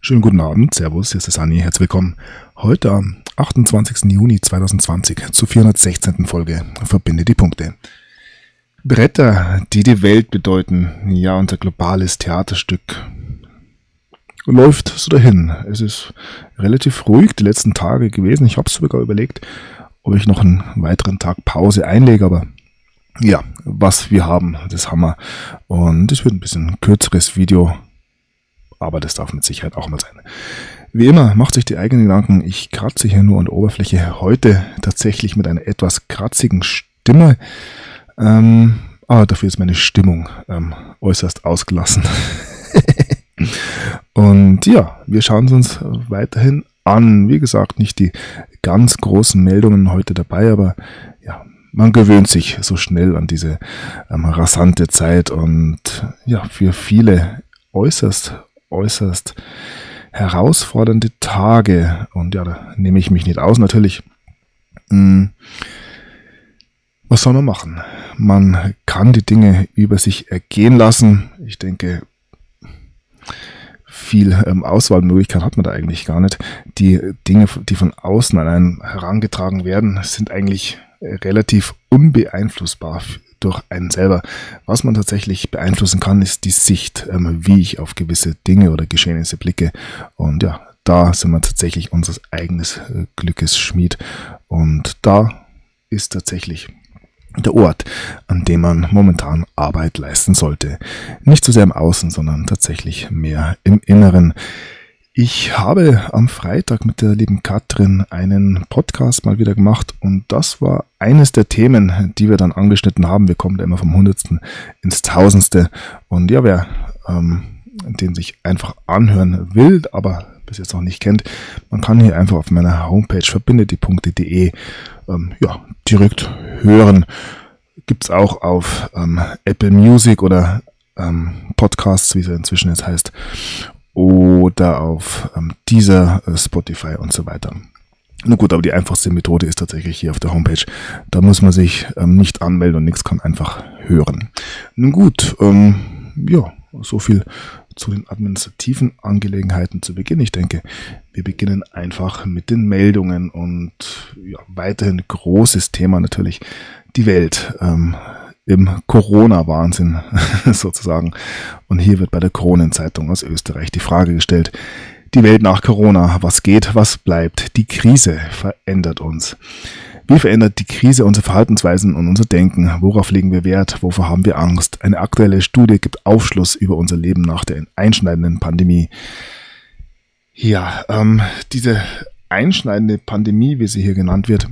Schönen guten Abend, Servus, hier ist der Sani, herzlich willkommen. Heute am 28. Juni 2020 zur 416. Folge Verbinde die Punkte. Bretter, die die Welt bedeuten, ja, unser globales Theaterstück läuft so dahin. Es ist relativ ruhig die letzten Tage gewesen. Ich habe sogar überlegt, ob ich noch einen weiteren Tag Pause einlege, aber ja, was wir haben, das haben wir. Und es wird ein bisschen kürzeres Video, aber das darf mit Sicherheit auch mal sein. Wie immer, macht sich die eigenen Gedanken. Ich kratze hier nur an der Oberfläche. Heute tatsächlich mit einer etwas kratzigen Stimme. Aber dafür ist meine Stimmung äußerst ausgelassen. Und ja, wir schauen es uns weiterhin an. Wie gesagt, nicht die ganz großen Meldungen heute dabei, aber ja, man gewöhnt sich so schnell an diese rasante Zeit und ja, für viele äußerst herausfordernde Tage. Und ja, da nehme ich mich nicht aus, natürlich. Was soll man machen? Man kann die Dinge über sich ergehen lassen. Ich denke, viel Auswahlmöglichkeit hat man da eigentlich gar nicht. Die Dinge, die von außen an einen herangetragen werden, sind eigentlich relativ unbeeinflussbar durch einen selber. Was man tatsächlich beeinflussen kann, ist die Sicht, wie ich auf gewisse Dinge oder Geschehnisse blicke. Und ja, da sind wir tatsächlich unseres eigenen Glückes Schmied. Und da ist tatsächlich der Ort, an dem man momentan Arbeit leisten sollte. Nicht so sehr im Außen, sondern tatsächlich mehr im Inneren. Ich habe am Freitag mit der lieben Katrin einen Podcast mal wieder gemacht und das war eines der Themen, die wir dann angeschnitten haben. Wir kommen da immer vom Hundertsten ins Tausendste und ja, wer den sich einfach anhören will, aber bis jetzt noch nicht kennt, man kann hier einfach auf meiner Homepage verbindediepunkte.de direkt hören. Gibt's auch auf Apple Music oder Podcasts, wie es inzwischen jetzt heißt, oder auf Deezer, Spotify und so weiter. Na gut, aber die einfachste Methode ist tatsächlich hier auf der Homepage. Da muss man sich nicht anmelden und nichts, kann einfach hören. Nun gut, so viel zu den administrativen Angelegenheiten zu Beginn. Ich denke, wir beginnen einfach mit den Meldungen und ja, weiterhin großes Thema natürlich die Welt im Corona-Wahnsinn sozusagen. Und hier wird bei der Kronenzeitung aus Österreich die Frage gestellt, die Welt nach Corona, was geht, was bleibt? Die Krise verändert uns. Wie verändert die Krise unsere Verhaltensweisen und unser Denken? Worauf legen wir Wert? Wovor haben wir Angst? Eine aktuelle Studie gibt Aufschluss über unser Leben nach der einschneidenden Pandemie. Ja, diese einschneidende Pandemie, wie sie hier genannt wird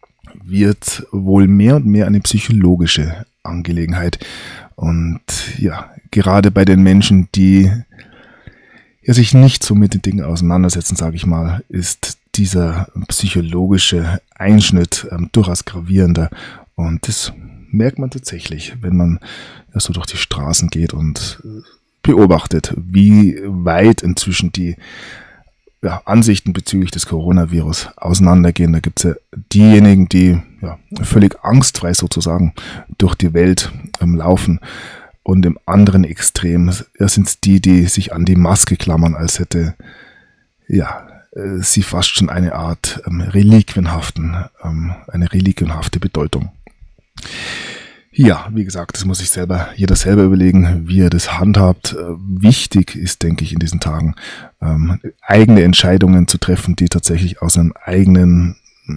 wohl mehr und mehr eine psychologische Angelegenheit. Und ja, gerade bei den Menschen, die ja sich nicht so mit den Dingen auseinandersetzen, sage ich mal, ist dieser psychologische Einschnitt durchaus gravierender. Und das merkt man tatsächlich, wenn man so durch die Straßen geht und beobachtet, wie weit inzwischen die Ansichten bezüglich des Coronavirus auseinandergehen. Da gibt es ja diejenigen, die völlig angstfrei sozusagen durch die Welt laufen. Und im anderen Extrem sind es die sich an die Maske klammern, als hätte sie fast schon eine Art eine reliquienhafte Bedeutung. Ja, wie gesagt, das muss sich jeder selber überlegen, wie er das handhabt. Wichtig ist, denke ich, in diesen Tagen eigene Entscheidungen zu treffen, die tatsächlich aus einem eigenen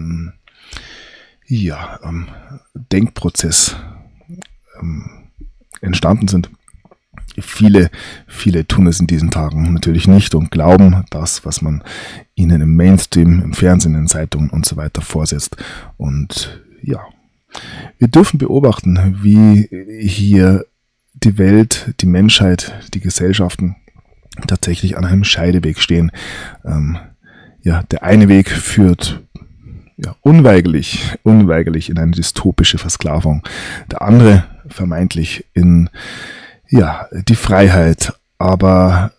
Denkprozess entstanden sind. Viele tun es in diesen Tagen natürlich nicht und glauben das, was man ihnen im Mainstream, im Fernsehen, in Zeitungen und so weiter vorsetzt. Und ja, wir dürfen beobachten, wie hier die Welt, die Menschheit, die Gesellschaften tatsächlich an einem Scheideweg stehen. Der eine Weg führt unweigerlich in eine dystopische Versklavung. Der andere vermeintlich in die Freiheit. Aber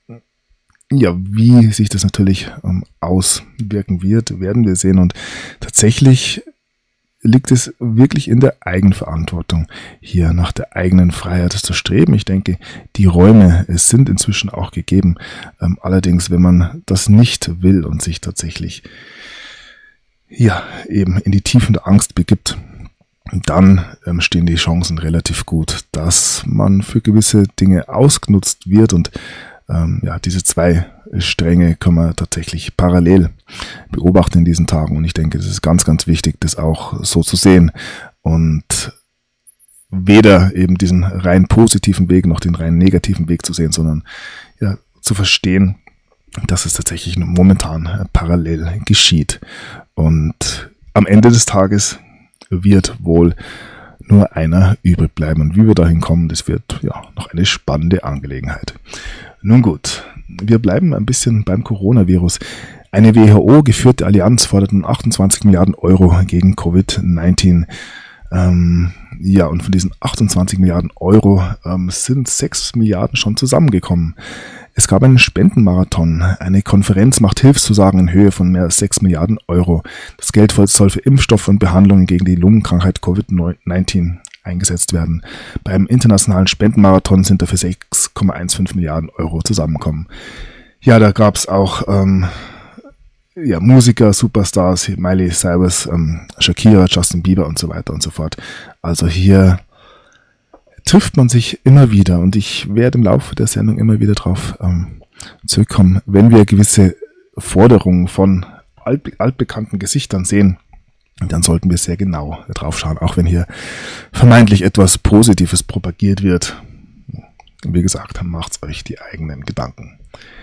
wie sich das natürlich auswirken wird, werden wir sehen. Und tatsächlich liegt es wirklich in der Eigenverantwortung, hier nach der eigenen Freiheit zu streben. Ich denke, die Räume sind inzwischen auch gegeben. Allerdings, wenn man das nicht will und sich tatsächlich eben in die Tiefen der Angst begibt, dann stehen die Chancen relativ gut, dass man für gewisse Dinge ausgenutzt wird und diese zwei Stränge können wir tatsächlich parallel beobachten in diesen Tagen und ich denke, das ist ganz, ganz wichtig, das auch so zu sehen und weder eben diesen rein positiven Weg noch den rein negativen Weg zu sehen, sondern zu verstehen, dass es tatsächlich momentan parallel geschieht und am Ende des Tages wird wohl nur einer übrig bleiben. Und wie wir dahin kommen, das wird noch eine spannende Angelegenheit. Nun gut, wir bleiben ein bisschen beim Coronavirus. Eine WHO-geführte Allianz fordert nun 28 Milliarden Euro gegen Covid-19. Und von diesen 28 Milliarden Euro sind 6 Milliarden schon zusammengekommen. Es gab einen Spendenmarathon. Eine Konferenz macht Hilfszusagen in Höhe von mehr als 6 Milliarden Euro. Das Geld soll für Impfstoffe und Behandlungen gegen die Lungenkrankheit Covid-19 eingesetzt werden. Beim internationalen Spendenmarathon sind dafür 6,15 Milliarden Euro zusammengekommen. Ja, da gab es auch Musiker, Superstars, Miley Cyrus, Shakira, Justin Bieber und so weiter und so fort. Also hier trifft man sich immer wieder und ich werde im Laufe der Sendung immer wieder drauf zurückkommen, wenn wir gewisse Forderungen von altbekannten Gesichtern sehen, dann sollten wir sehr genau drauf schauen, auch wenn hier vermeintlich etwas Positives propagiert wird. Wie gesagt, macht's euch die eigenen Gedanken.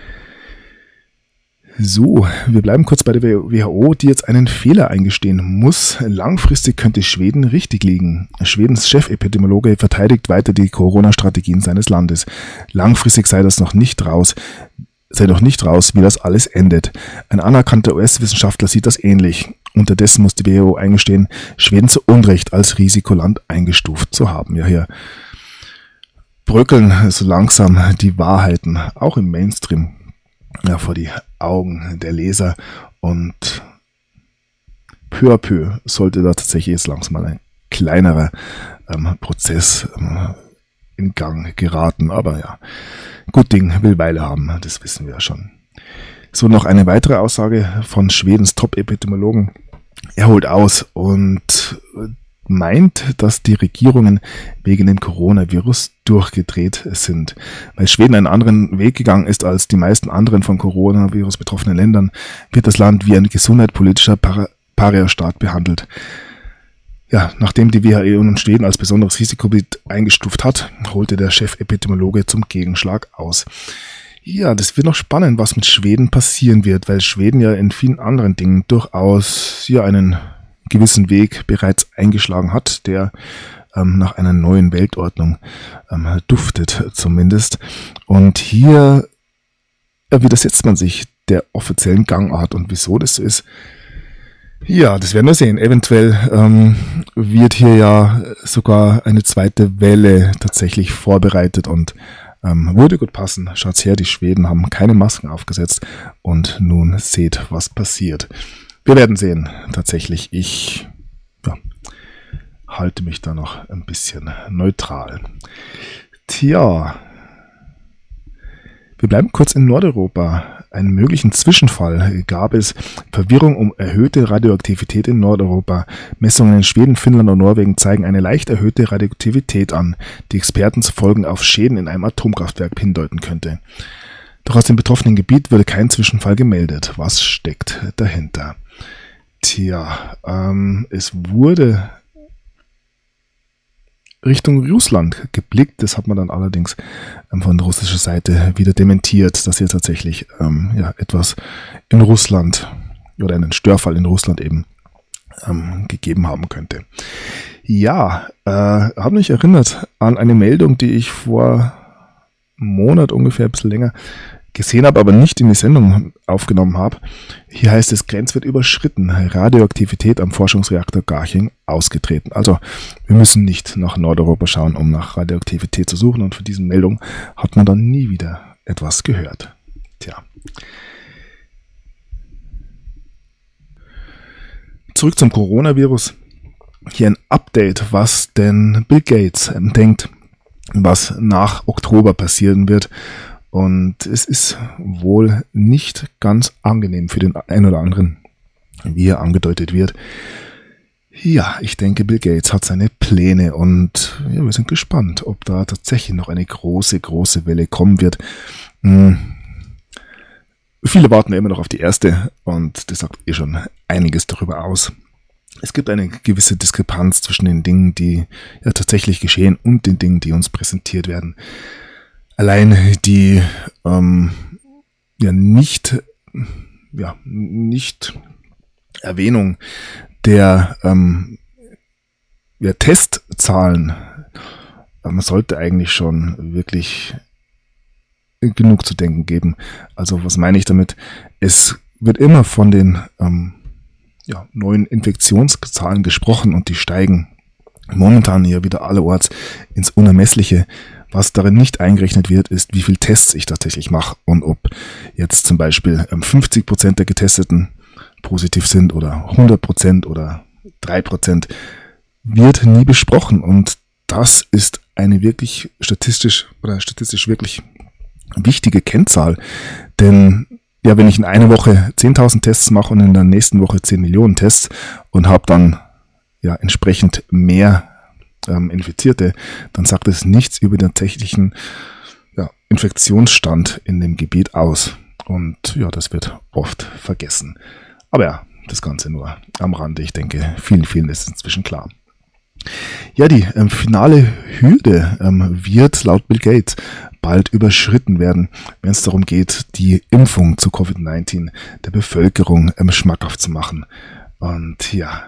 So, wir bleiben kurz bei der WHO, die jetzt einen Fehler eingestehen muss. Langfristig könnte Schweden richtig liegen. Schwedens Chefepidemiologe verteidigt weiter die Corona-Strategien seines Landes. Langfristig sei noch nicht raus, wie das alles endet. Ein anerkannter US-Wissenschaftler sieht das ähnlich. Unterdessen muss die WHO eingestehen, Schweden zu Unrecht als Risikoland eingestuft zu haben. Ja, hier bröckeln so langsam die Wahrheiten, auch im Mainstream, vor die Augen der Leser und peu à peu sollte da tatsächlich jetzt langsam mal ein kleinerer Prozess in Gang geraten. Aber gut Ding will Weile haben, das wissen wir ja schon. So, noch eine weitere Aussage von Schwedens Top-Epidemiologen. Er holt aus und meint, dass die Regierungen wegen dem Coronavirus durchgedreht sind. Weil Schweden einen anderen Weg gegangen ist als die meisten anderen von Coronavirus betroffenen Ländern, wird das Land wie ein gesundheitspolitischer Pariastaat behandelt. Ja, nachdem die WHO nun Schweden als besonderes Risikogebiet eingestuft hat, holte der Chefepidemiologe zum Gegenschlag aus. Ja, das wird noch spannend, was mit Schweden passieren wird, weil Schweden ja in vielen anderen Dingen durchaus einen gewissen Weg bereits eingeschlagen hat, der nach einer neuen Weltordnung duftet zumindest. Und hier widersetzt man sich der offiziellen Gangart. Und wieso das so ist, ja, das werden wir sehen. Eventuell wird hier ja sogar eine zweite Welle tatsächlich vorbereitet und würde gut passen. Schaut's her, die Schweden haben keine Masken aufgesetzt und nun seht, was passiert. Wir werden sehen. Tatsächlich, ich halte mich da noch ein bisschen neutral. Tja, wir bleiben kurz in Nordeuropa. Einen möglichen Zwischenfall gab es Verwirrung um erhöhte Radioaktivität in Nordeuropa. Messungen in Schweden, Finnland und Norwegen zeigen eine leicht erhöhte Radioaktivität an, die Experten zufolge auf Schäden in einem Atomkraftwerk hindeuten könnte. Doch aus dem betroffenen Gebiet wurde kein Zwischenfall gemeldet. Was steckt dahinter? Tja, es wurde Richtung Russland geblickt. Das hat man dann allerdings von russischer Seite wieder dementiert, dass hier tatsächlich etwas in Russland oder einen Störfall in Russland eben gegeben haben könnte. Ja, habe mich erinnert an eine Meldung, die ich vor einem Monat ungefähr, ein bisschen länger, gesehen habe, aber nicht in die Sendung aufgenommen habe. Hier heißt es, Grenzwert überschritten, Radioaktivität am Forschungsreaktor Garching ausgetreten. Also wir müssen nicht nach Nordeuropa schauen, um nach Radioaktivität zu suchen, und von diesen Meldungen hat man dann nie wieder etwas gehört. Tja. Zurück zum Coronavirus. hier ein Update, was denn Bill Gates denkt, was nach Oktober passieren wird. Und es ist wohl nicht ganz angenehm für den einen oder anderen, wie er angedeutet wird. Ja, ich denke, Bill Gates hat seine Pläne und ja, wir sind gespannt, ob da tatsächlich noch eine große Welle kommen wird. Viele warten immer noch auf die erste und das sagt schon einiges darüber aus. Es gibt eine gewisse Diskrepanz zwischen den Dingen, die ja tatsächlich geschehen und den Dingen, die uns präsentiert werden. Allein die nicht Erwähnung der Testzahlen sollte eigentlich schon wirklich genug zu denken geben. Also was meine ich damit? Es wird immer von den neuen Infektionszahlen gesprochen und die steigen momentan hier wieder allerorts ins Unermessliche. Was darin nicht eingerechnet wird, ist, wie viel Tests ich tatsächlich mache und ob jetzt zum Beispiel 50% der Getesteten positiv sind oder 100% oder 3%, wird nie besprochen und das ist eine wirklich statistisch wirklich wichtige Kennzahl, denn ja, wenn ich in einer Woche 10.000 Tests mache und in der nächsten Woche 10 Millionen Tests und habe dann ja entsprechend mehr Infizierte, dann sagt es nichts über den tatsächlichen Infektionsstand in dem Gebiet aus. Und ja, das wird oft vergessen. Aber ja, das Ganze nur am Rande. Ich denke, vielen ist es inzwischen klar. Ja, die finale Hürde wird laut Bill Gates bald überschritten werden, wenn es darum geht, die Impfung zu Covid-19 der Bevölkerung schmackhaft zu machen. Und ja,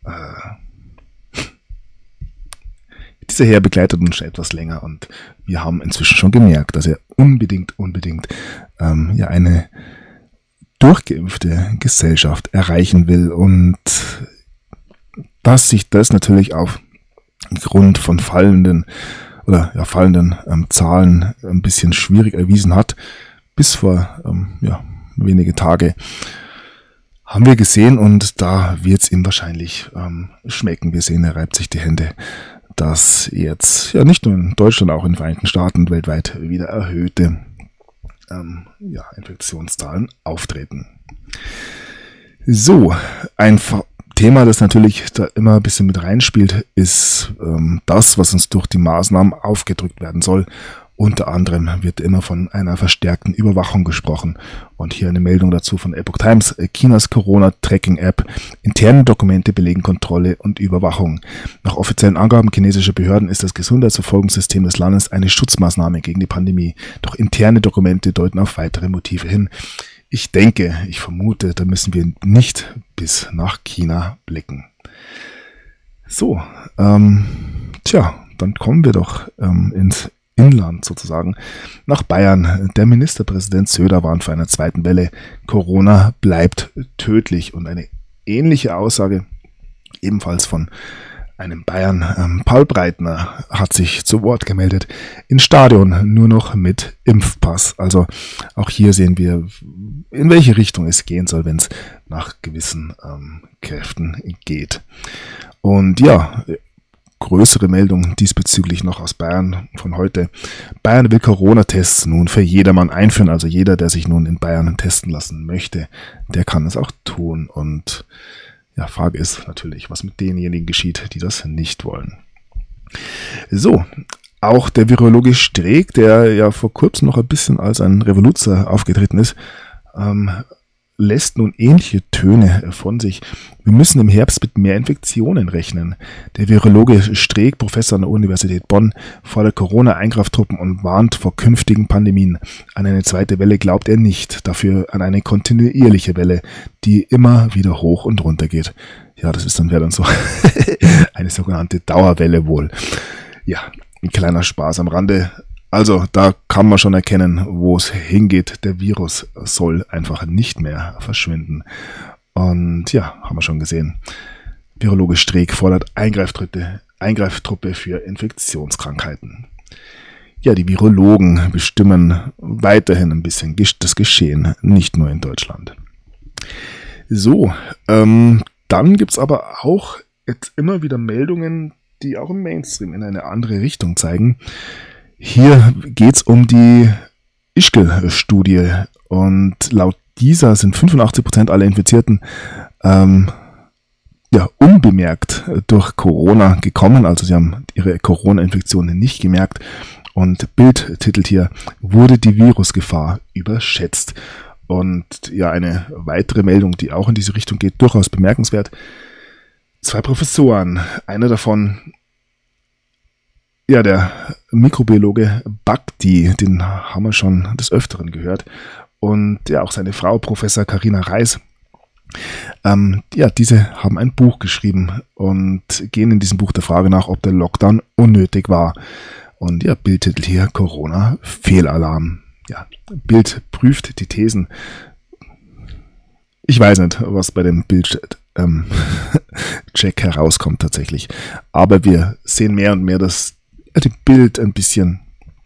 dieser Herr begleitet uns schon etwas länger und wir haben inzwischen schon gemerkt, dass er unbedingt eine durchgeimpfte Gesellschaft erreichen will und dass sich das natürlich aufgrund von fallenden Zahlen ein bisschen schwierig erwiesen hat. Bis vor wenige Tage haben wir gesehen und da wird es ihm wahrscheinlich schmecken. Wir sehen, er reibt sich die Hände, dass jetzt ja nicht nur in Deutschland, auch in den Vereinigten Staaten weltweit wieder erhöhte Infektionszahlen auftreten. So, ein Thema, das natürlich da immer ein bisschen mit reinspielt, ist das, was uns durch die Maßnahmen aufgedrückt werden soll. Unter anderem wird immer von einer verstärkten Überwachung gesprochen. Und hier eine Meldung dazu von Epoch Times. Chinas Corona-Tracking-App. Interne Dokumente belegen Kontrolle und Überwachung. Nach offiziellen Angaben chinesischer Behörden ist das Gesundheitsverfolgungssystem des Landes eine Schutzmaßnahme gegen die Pandemie. Doch interne Dokumente deuten auf weitere Motive hin. Ich vermute, da müssen wir nicht bis nach China blicken. So, dann kommen wir doch ins Inland sozusagen, nach Bayern. Der Ministerpräsident Söder warnt vor einer zweiten Welle. Corona bleibt tödlich. Und eine ähnliche Aussage, ebenfalls von einem Bayern, Paul Breitner, hat sich zu Wort gemeldet. In Stadion nur noch mit Impfpass. Also auch hier sehen wir, in welche Richtung es gehen soll, wenn es nach gewissen Kräften geht. Und ja, größere Meldung diesbezüglich noch aus Bayern von heute. Bayern will Corona-Tests nun für jedermann einführen. Also jeder, der sich nun in Bayern testen lassen möchte, der kann es auch tun. Und ja, Frage ist natürlich, was mit denjenigen geschieht, die das nicht wollen. So, auch der Virologe Streeck, der ja vor kurzem noch ein bisschen als ein Revoluzer aufgetreten ist, lässt nun ähnliche Töne von sich. Wir müssen im Herbst mit mehr Infektionen rechnen. Der Virologe Streeck, Professor an der Universität Bonn, fordert Corona-Eingreiftruppen und warnt vor künftigen Pandemien. An eine zweite Welle glaubt er nicht, dafür an eine kontinuierliche Welle, die immer wieder hoch und runter geht. Ja, wäre dann so eine sogenannte Dauerwelle wohl. Ja, ein kleiner Spaß am Rande. Also, da kann man schon erkennen, wo es hingeht. Der Virus soll einfach nicht mehr verschwinden. Und ja, haben wir schon gesehen. Virologe Streeck fordert Eingreiftruppe für Infektionskrankheiten. Ja, die Virologen bestimmen weiterhin ein bisschen das Geschehen, nicht nur in Deutschland. So, dann gibt's aber auch jetzt immer wieder Meldungen, die auch im Mainstream in eine andere Richtung zeigen. Hier geht es um die Ischgl-Studie und laut dieser sind 85% aller Infizierten unbemerkt durch Corona gekommen, also sie haben ihre Corona-Infektion nicht gemerkt. Und Bild titelt hier, wurde die Virusgefahr überschätzt. Und ja, eine weitere Meldung, die auch in diese Richtung geht, durchaus bemerkenswert. 2 Professoren, einer davon, ja, der Mikrobiologe Bhakdi, den haben wir schon des Öfteren gehört. Und ja, auch seine Frau, Professor Carina Reis, diese haben ein Buch geschrieben und gehen in diesem Buch der Frage nach, ob der Lockdown unnötig war. Und ja, Bildtitel hier, Corona, Fehlalarm. Ja, Bild prüft die Thesen. Ich weiß nicht, was bei dem Bildcheck herauskommt tatsächlich. Aber wir sehen mehr und mehr, dass die Bild ein bisschen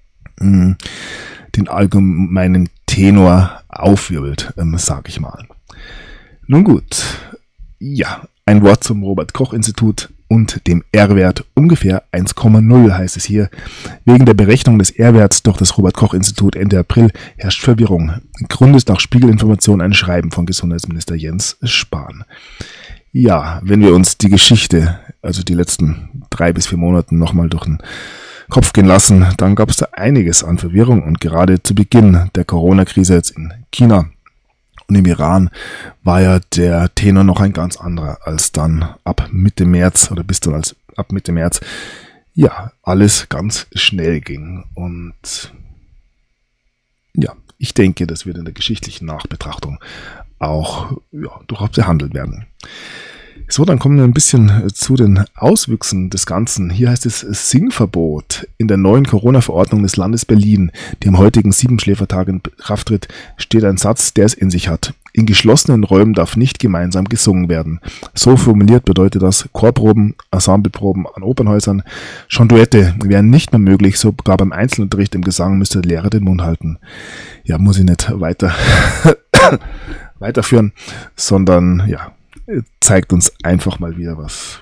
den allgemeinen Tenor aufwirbelt, sage ich mal. Nun gut, ja, ein Wort zum Robert-Koch-Institut und dem R-Wert ungefähr 1,0 heißt es hier. Wegen der Berechnung des R-Werts durch das Robert-Koch-Institut Ende April herrscht Verwirrung. Grund ist nach Spiegelinformation ein Schreiben von Gesundheitsminister Jens Spahn. Ja, wenn wir uns die Geschichte, also die letzten 3 bis 4 Monate nochmal durch den Kopf gehen lassen, dann gab es da einiges an Verwirrung und gerade zu Beginn der Corona-Krise jetzt in China und im Iran war ja der Tenor noch ein ganz anderer, als dann ab Mitte März ja, alles ganz schnell ging. Und ja, ich denke, das wird in der geschichtlichen Nachbetrachtung auch durchaus behandelt werden. So, dann kommen wir ein bisschen zu den Auswüchsen des Ganzen. Hier heißt es Singverbot in der neuen Corona-Verordnung des Landes Berlin, die am heutigen 7-Schläfertag in Kraft tritt, steht ein Satz, der es in sich hat. In geschlossenen Räumen darf nicht gemeinsam gesungen werden. So formuliert bedeutet das Chorproben, Ensembleproben an Opernhäusern. Schon Duette wären nicht mehr möglich, sogar beim Einzelunterricht im Gesang müsste der Lehrer den Mund halten. Ja, muss ich nicht weiterführen, sondern ja, zeigt uns einfach mal wieder, was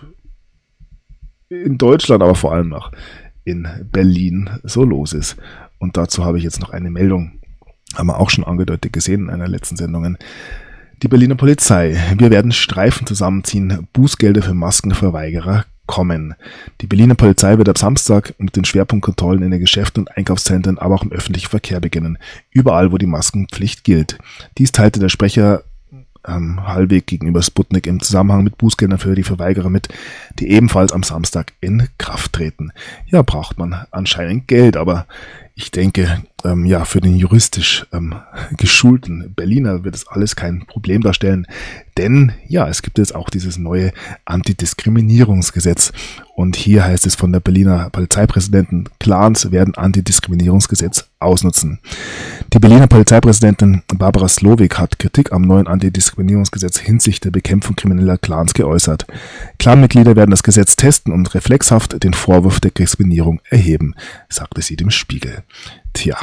in Deutschland, aber vor allem auch in Berlin so los ist. Und dazu habe ich jetzt noch eine Meldung, haben wir auch schon angedeutet gesehen in einer letzten Sendung. Die Berliner Polizei, wir werden Streifen zusammenziehen, Bußgelder für Maskenverweigerer kommen. Die Berliner Polizei wird ab Samstag mit den Schwerpunktkontrollen in den Geschäften und Einkaufszentren, aber auch im öffentlichen Verkehr beginnen. Überall, wo die Maskenpflicht gilt. Dies teilte der Sprecher Hallweg gegenüber Sputnik im Zusammenhang mit Bußgeldern für die Verweigerer mit, die ebenfalls am Samstag in Kraft treten. Ja, braucht man anscheinend Geld, aber ich denke, für den juristisch geschulten Berliner wird es alles kein Problem darstellen, denn ja, es gibt jetzt auch dieses neue Antidiskriminierungsgesetz und hier heißt es von der Berliner Polizeipräsidentin, Clans werden Antidiskriminierungsgesetz ausnutzen. Die Berliner Polizeipräsidentin Barbara Slowik hat Kritik am neuen Antidiskriminierungsgesetz hinsichtlich der Bekämpfung krimineller Clans geäußert. Clanmitglieder werden das Gesetz testen und reflexhaft den Vorwurf der Diskriminierung erheben, sagte sie dem Spiegel. Tja,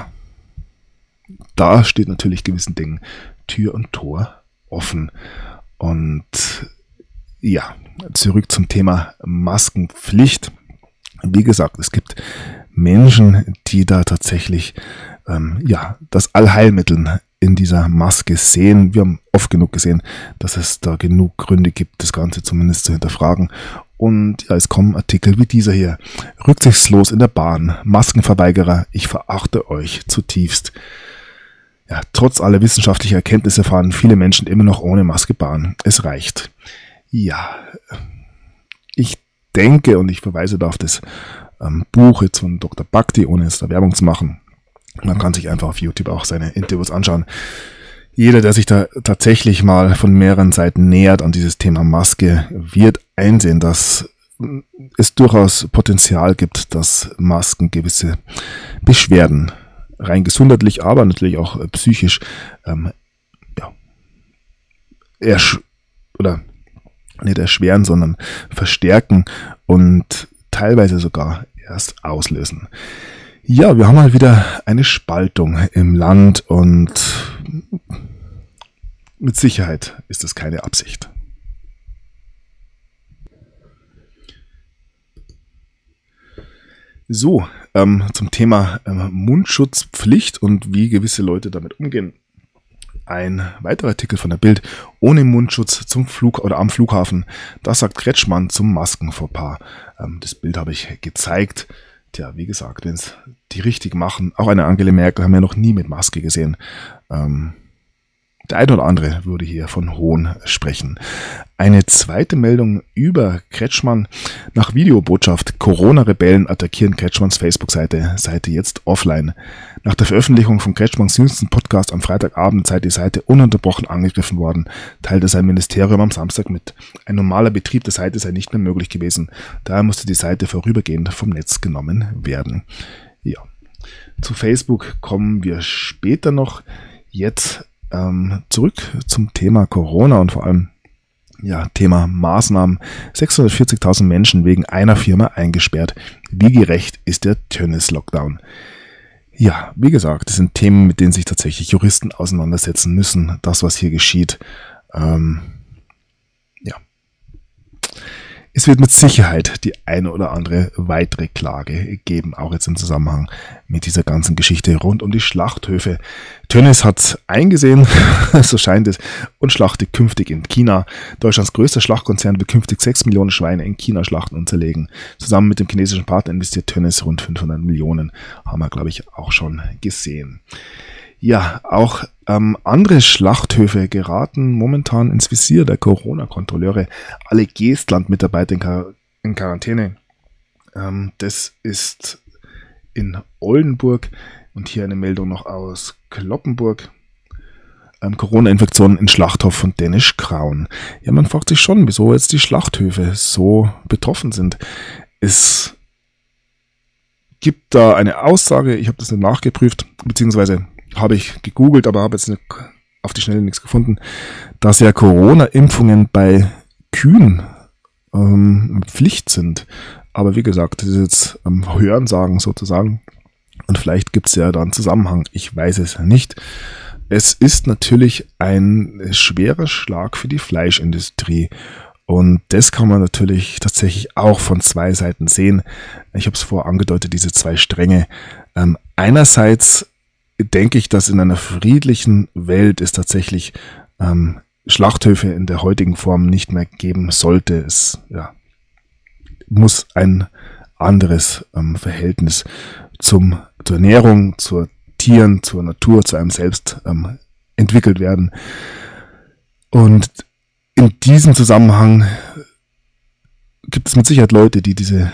da steht natürlich gewissen Dingen Tür und Tor offen. Und ja, zurück zum Thema Maskenpflicht. Wie gesagt, es gibt Menschen, die da tatsächlich das Allheilmittel in dieser Maske sehen. Wir haben oft genug gesehen, dass es da genug Gründe gibt, das Ganze zumindest zu hinterfragen. Und ja, es kommen Artikel wie dieser hier. Rücksichtslos in der Bahn. Maskenverweigerer, ich verachte euch zutiefst. Ja, trotz aller wissenschaftlicher Erkenntnisse fahren viele Menschen immer noch ohne Maske Bahn. Es reicht. Ja, ich denke, und ich verweise da auf das Buch jetzt von Dr. Bhakdi, ohne jetzt da Werbung zu machen. Man kann sich einfach auf YouTube auch seine Interviews anschauen. Jeder, der sich da tatsächlich mal von mehreren Seiten nähert an dieses Thema Maske, wird einsehen, dass es durchaus Potenzial gibt, dass Masken gewisse Beschwerden, rein gesundheitlich, aber natürlich auch psychisch, nicht erschweren, sondern verstärken und teilweise sogar erst auslösen. Ja, wir haben mal wieder eine Spaltung im Land und mit Sicherheit ist es keine Absicht. So, zum Thema Mundschutzpflicht und wie gewisse Leute damit umgehen. Ein weiterer Artikel von der Bild: Ohne Mundschutz am Flughafen. Das sagt Kretschmann zum Maskenfauxpas. Das Bild habe ich gezeigt. Tja, wie gesagt, wenn es die richtig machen, auch eine Angela Merkel haben wir noch nie mit Maske gesehen. Der eine oder andere würde hier von Hohn sprechen. Eine zweite Meldung über Kretschmann. Nach Videobotschaft: Corona-Rebellen attackieren Kretschmanns Facebook-Seite. Seite jetzt offline. Nach der Veröffentlichung von Kretschmanns jüngsten Podcast am Freitagabend sei die Seite ununterbrochen angegriffen worden, teilte sein Ministerium am Samstag mit. Ein normaler Betrieb der Seite sei nicht mehr möglich gewesen. Daher musste die Seite vorübergehend vom Netz genommen werden. Ja, zu Facebook kommen wir später noch. Jetzt zurück zum Thema Corona und vor allem Thema Maßnahmen. 640.000 Menschen wegen einer Firma eingesperrt. Wie gerecht ist der Tönnies-Lockdown? Ja, wie gesagt, das sind Themen, mit denen sich tatsächlich Juristen auseinandersetzen müssen. Das, was hier geschieht, Es wird mit Sicherheit die eine oder andere weitere Klage geben, auch jetzt im Zusammenhang mit dieser ganzen Geschichte rund um die Schlachthöfe. Tönnies hat eingesehen, so scheint es, und schlachtet künftig in China. Deutschlands größter Schlachtkonzern will künftig 6 Millionen Schweine in China schlachten und zerlegen. Zusammen mit dem chinesischen Partner investiert Tönnies rund 500 Millionen. Haben wir, glaube ich, auch schon gesehen. Ja, auch andere Schlachthöfe geraten momentan ins Visier der Corona-Kontrolleure. Alle Geestland-Mitarbeiter in Quarantäne. Das ist in Oldenburg und hier eine Meldung noch aus Cloppenburg. Corona-Infektionen in Schlachthof von Dänisch-Kraun. Ja, man fragt sich schon, wieso jetzt die Schlachthöfe so betroffen sind. Es gibt da eine Aussage, ich habe das nicht nachgeprüft, beziehungsweise habe ich gegoogelt, aber habe jetzt nicht auf die Schnelle nichts gefunden, dass ja Corona-Impfungen bei Kühen Pflicht sind. Aber wie gesagt, das ist jetzt Hörensagen sozusagen. Und vielleicht gibt es ja da einen Zusammenhang. Ich weiß es nicht. Es ist natürlich ein schwerer Schlag für die Fleischindustrie. Und das kann man natürlich tatsächlich auch von zwei Seiten sehen. Ich habe es vorher angedeutet, diese zwei Stränge. Einerseits denke ich, dass in einer friedlichen Welt es tatsächlich Schlachthöfe in der heutigen Form nicht mehr geben sollte. Es muss ein anderes Verhältnis zur Ernährung, zur Tieren, zur Natur, zu einem selbst entwickelt werden. Und in diesem Zusammenhang gibt es mit Sicherheit Leute, die dieses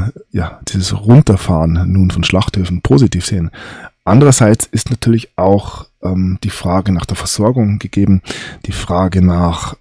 Runterfahren nun von Schlachthöfen positiv sehen. Andererseits ist natürlich auch die Frage nach der Versorgung gegeben, die Frage nach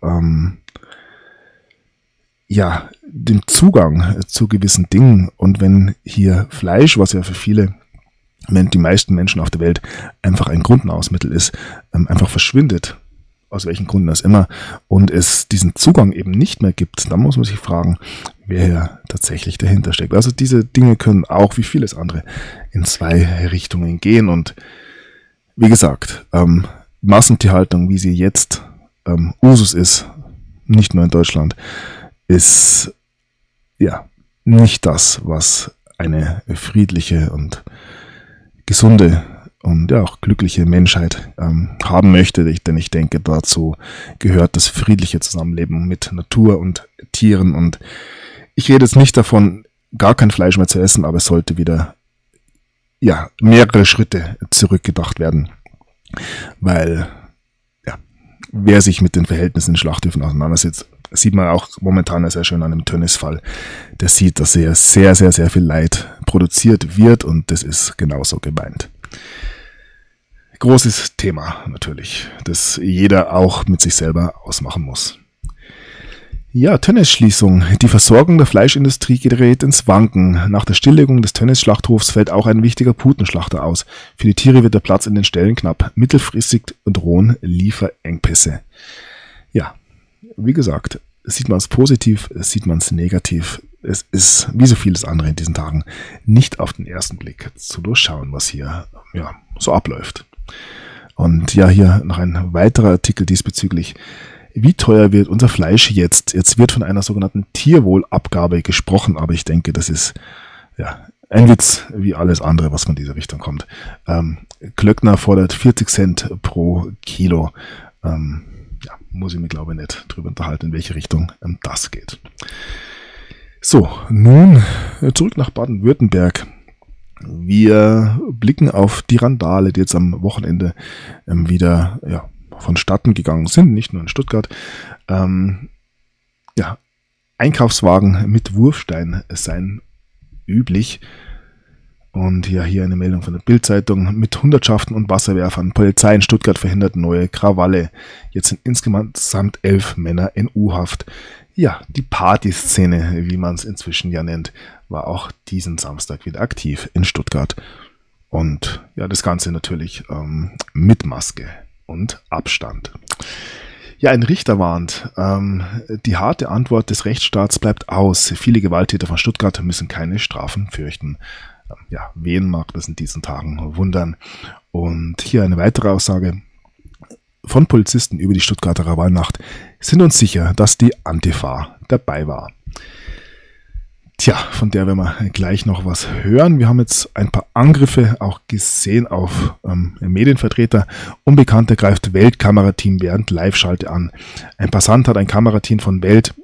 dem Zugang zu gewissen Dingen. Und wenn hier Fleisch, was ja für viele, wenn die meisten Menschen auf der Welt einfach ein Grundnahrungsmittel ist, einfach verschwindet, aus welchen Gründen das immer, und es diesen Zugang eben nicht mehr gibt, dann muss man sich fragen, wer hier tatsächlich dahinter steckt. Also diese Dinge können auch, wie vieles andere, in zwei Richtungen gehen. Und wie gesagt, Massentierhaltung, wie sie jetzt Usus ist, nicht nur in Deutschland, ist nicht das, was eine friedliche und gesunde und auch glückliche Menschheit haben möchte, denn ich denke, dazu gehört das friedliche Zusammenleben mit Natur und Tieren. Und ich rede jetzt nicht davon, gar kein Fleisch mehr zu essen, aber es sollte wieder mehrere Schritte zurückgedacht werden, weil wer sich mit den Verhältnissen in Schlachthöfen auseinandersetzt, sieht man auch momentan sehr schön an dem Tönnies-Fall. Der sieht, dass hier sehr, sehr, sehr viel Leid produziert wird, und das ist genauso gemeint. Großes Thema natürlich, das jeder auch mit sich selber ausmachen muss. Ja, Tönnies-Schließung. Die Versorgung der Fleischindustrie gerät ins Wanken. Nach der Stilllegung des Tönnies-Schlachthofs fällt auch ein wichtiger Putenschlachter aus. Für die Tiere wird der Platz in den Ställen knapp. Mittelfristig drohen Lieferengpässe. Ja, wie gesagt, sieht man es positiv, sieht man es negativ. Es ist, wie so vieles andere in diesen Tagen, nicht auf den ersten Blick zu durchschauen, was hier so abläuft. Und hier noch ein weiterer Artikel diesbezüglich. Wie teuer wird unser Fleisch jetzt? Jetzt wird von einer sogenannten Tierwohlabgabe gesprochen, aber ich denke, das ist Ein Witz, wie alles andere, was von dieser Richtung kommt. Klöckner fordert 40 Cent pro Kilo. Muss ich mir, glaube ich, nicht drüber unterhalten, in welche Richtung das geht. So, nun zurück nach Baden-Württemberg. Wir blicken auf die Randale, die jetzt am Wochenende wieder vonstatten gegangen sind, nicht nur in Stuttgart. Einkaufswagen mit Wurfstein seien üblich. Und ja, hier eine Meldung von der Bild-Zeitung. Mit Hundertschaften und Wasserwerfern. Polizei in Stuttgart verhindert neue Krawalle. Jetzt sind insgesamt 11 Männer in U-Haft. Ja, die Partyszene, wie man es inzwischen ja nennt, war auch diesen Samstag wieder aktiv in Stuttgart. Und ja, das Ganze natürlich mit Maske und Abstand. Ja, ein Richter warnt, die harte Antwort des Rechtsstaats bleibt aus. Viele Gewalttäter von Stuttgart müssen keine Strafen fürchten. Ja, wen mag das in diesen Tagen wundern? Und hier eine weitere Aussage von Polizisten über die Stuttgarter Krawallnacht. Sind uns sicher, dass die Antifa dabei war. Tja, von der werden wir gleich noch was hören. Wir haben jetzt ein paar Angriffe auch gesehen auf Medienvertreter. Unbekannter greift Weltkamerateam während Live-Schalte an. Ein Passant hat ein Kamerateam von Welt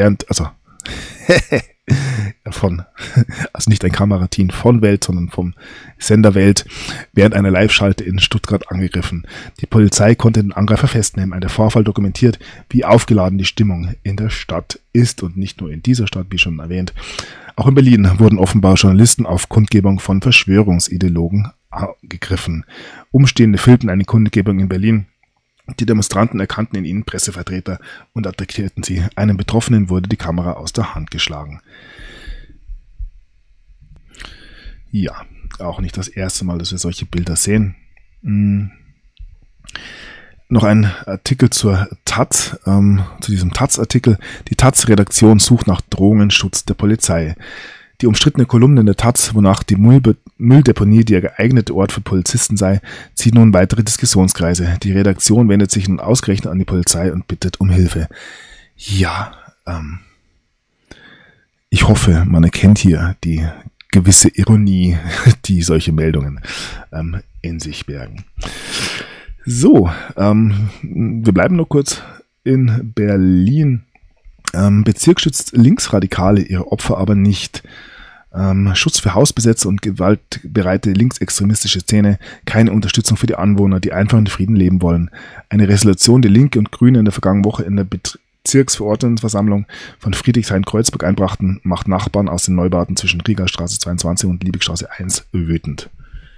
also nicht ein Kamerateam von Welt, sondern vom Sender Welt, während einer Live-Schalte in Stuttgart angegriffen. Die Polizei konnte den Angreifer festnehmen. Der Vorfall dokumentiert, wie aufgeladen die Stimmung in der Stadt ist und nicht nur in dieser Stadt, wie schon erwähnt. Auch in Berlin wurden offenbar Journalisten auf Kundgebung von Verschwörungsideologen angegriffen. Umstehende filmten eine Kundgebung in Berlin. Die Demonstranten erkannten in ihnen Pressevertreter und attackierten sie. Einem Betroffenen wurde die Kamera aus der Hand geschlagen. Ja, auch nicht das erste Mal, dass wir solche Bilder sehen. Noch ein Artikel zur Taz, zu diesem Taz-Artikel. Die Taz-Redaktion sucht nach Drohnenschutz der Polizei. Die umstrittene Kolumne in der Taz, wonach die Mülldeponie der geeignete Ort für Polizisten sei, zieht nun weitere Diskussionskreise. Die Redaktion wendet sich nun ausgerechnet an die Polizei und bittet um Hilfe. Ja, ich hoffe, man erkennt hier die gewisse Ironie, die solche Meldungen in sich bergen. So, wir bleiben noch kurz in Berlin. Bezirk schützt Linksradikale, ihre Opfer aber nicht. Schutz für Hausbesetzer und gewaltbereite linksextremistische Szene, keine Unterstützung für die Anwohner, die einfach in Frieden leben wollen. Eine Resolution, die Linke und Grüne in der vergangenen Woche in der Bezirksverordnetenversammlung von Friedrichshain-Kreuzberg einbrachten, macht Nachbarn aus den Neubauten zwischen Riegerstraße 22 und Liebigstraße 1 wütend.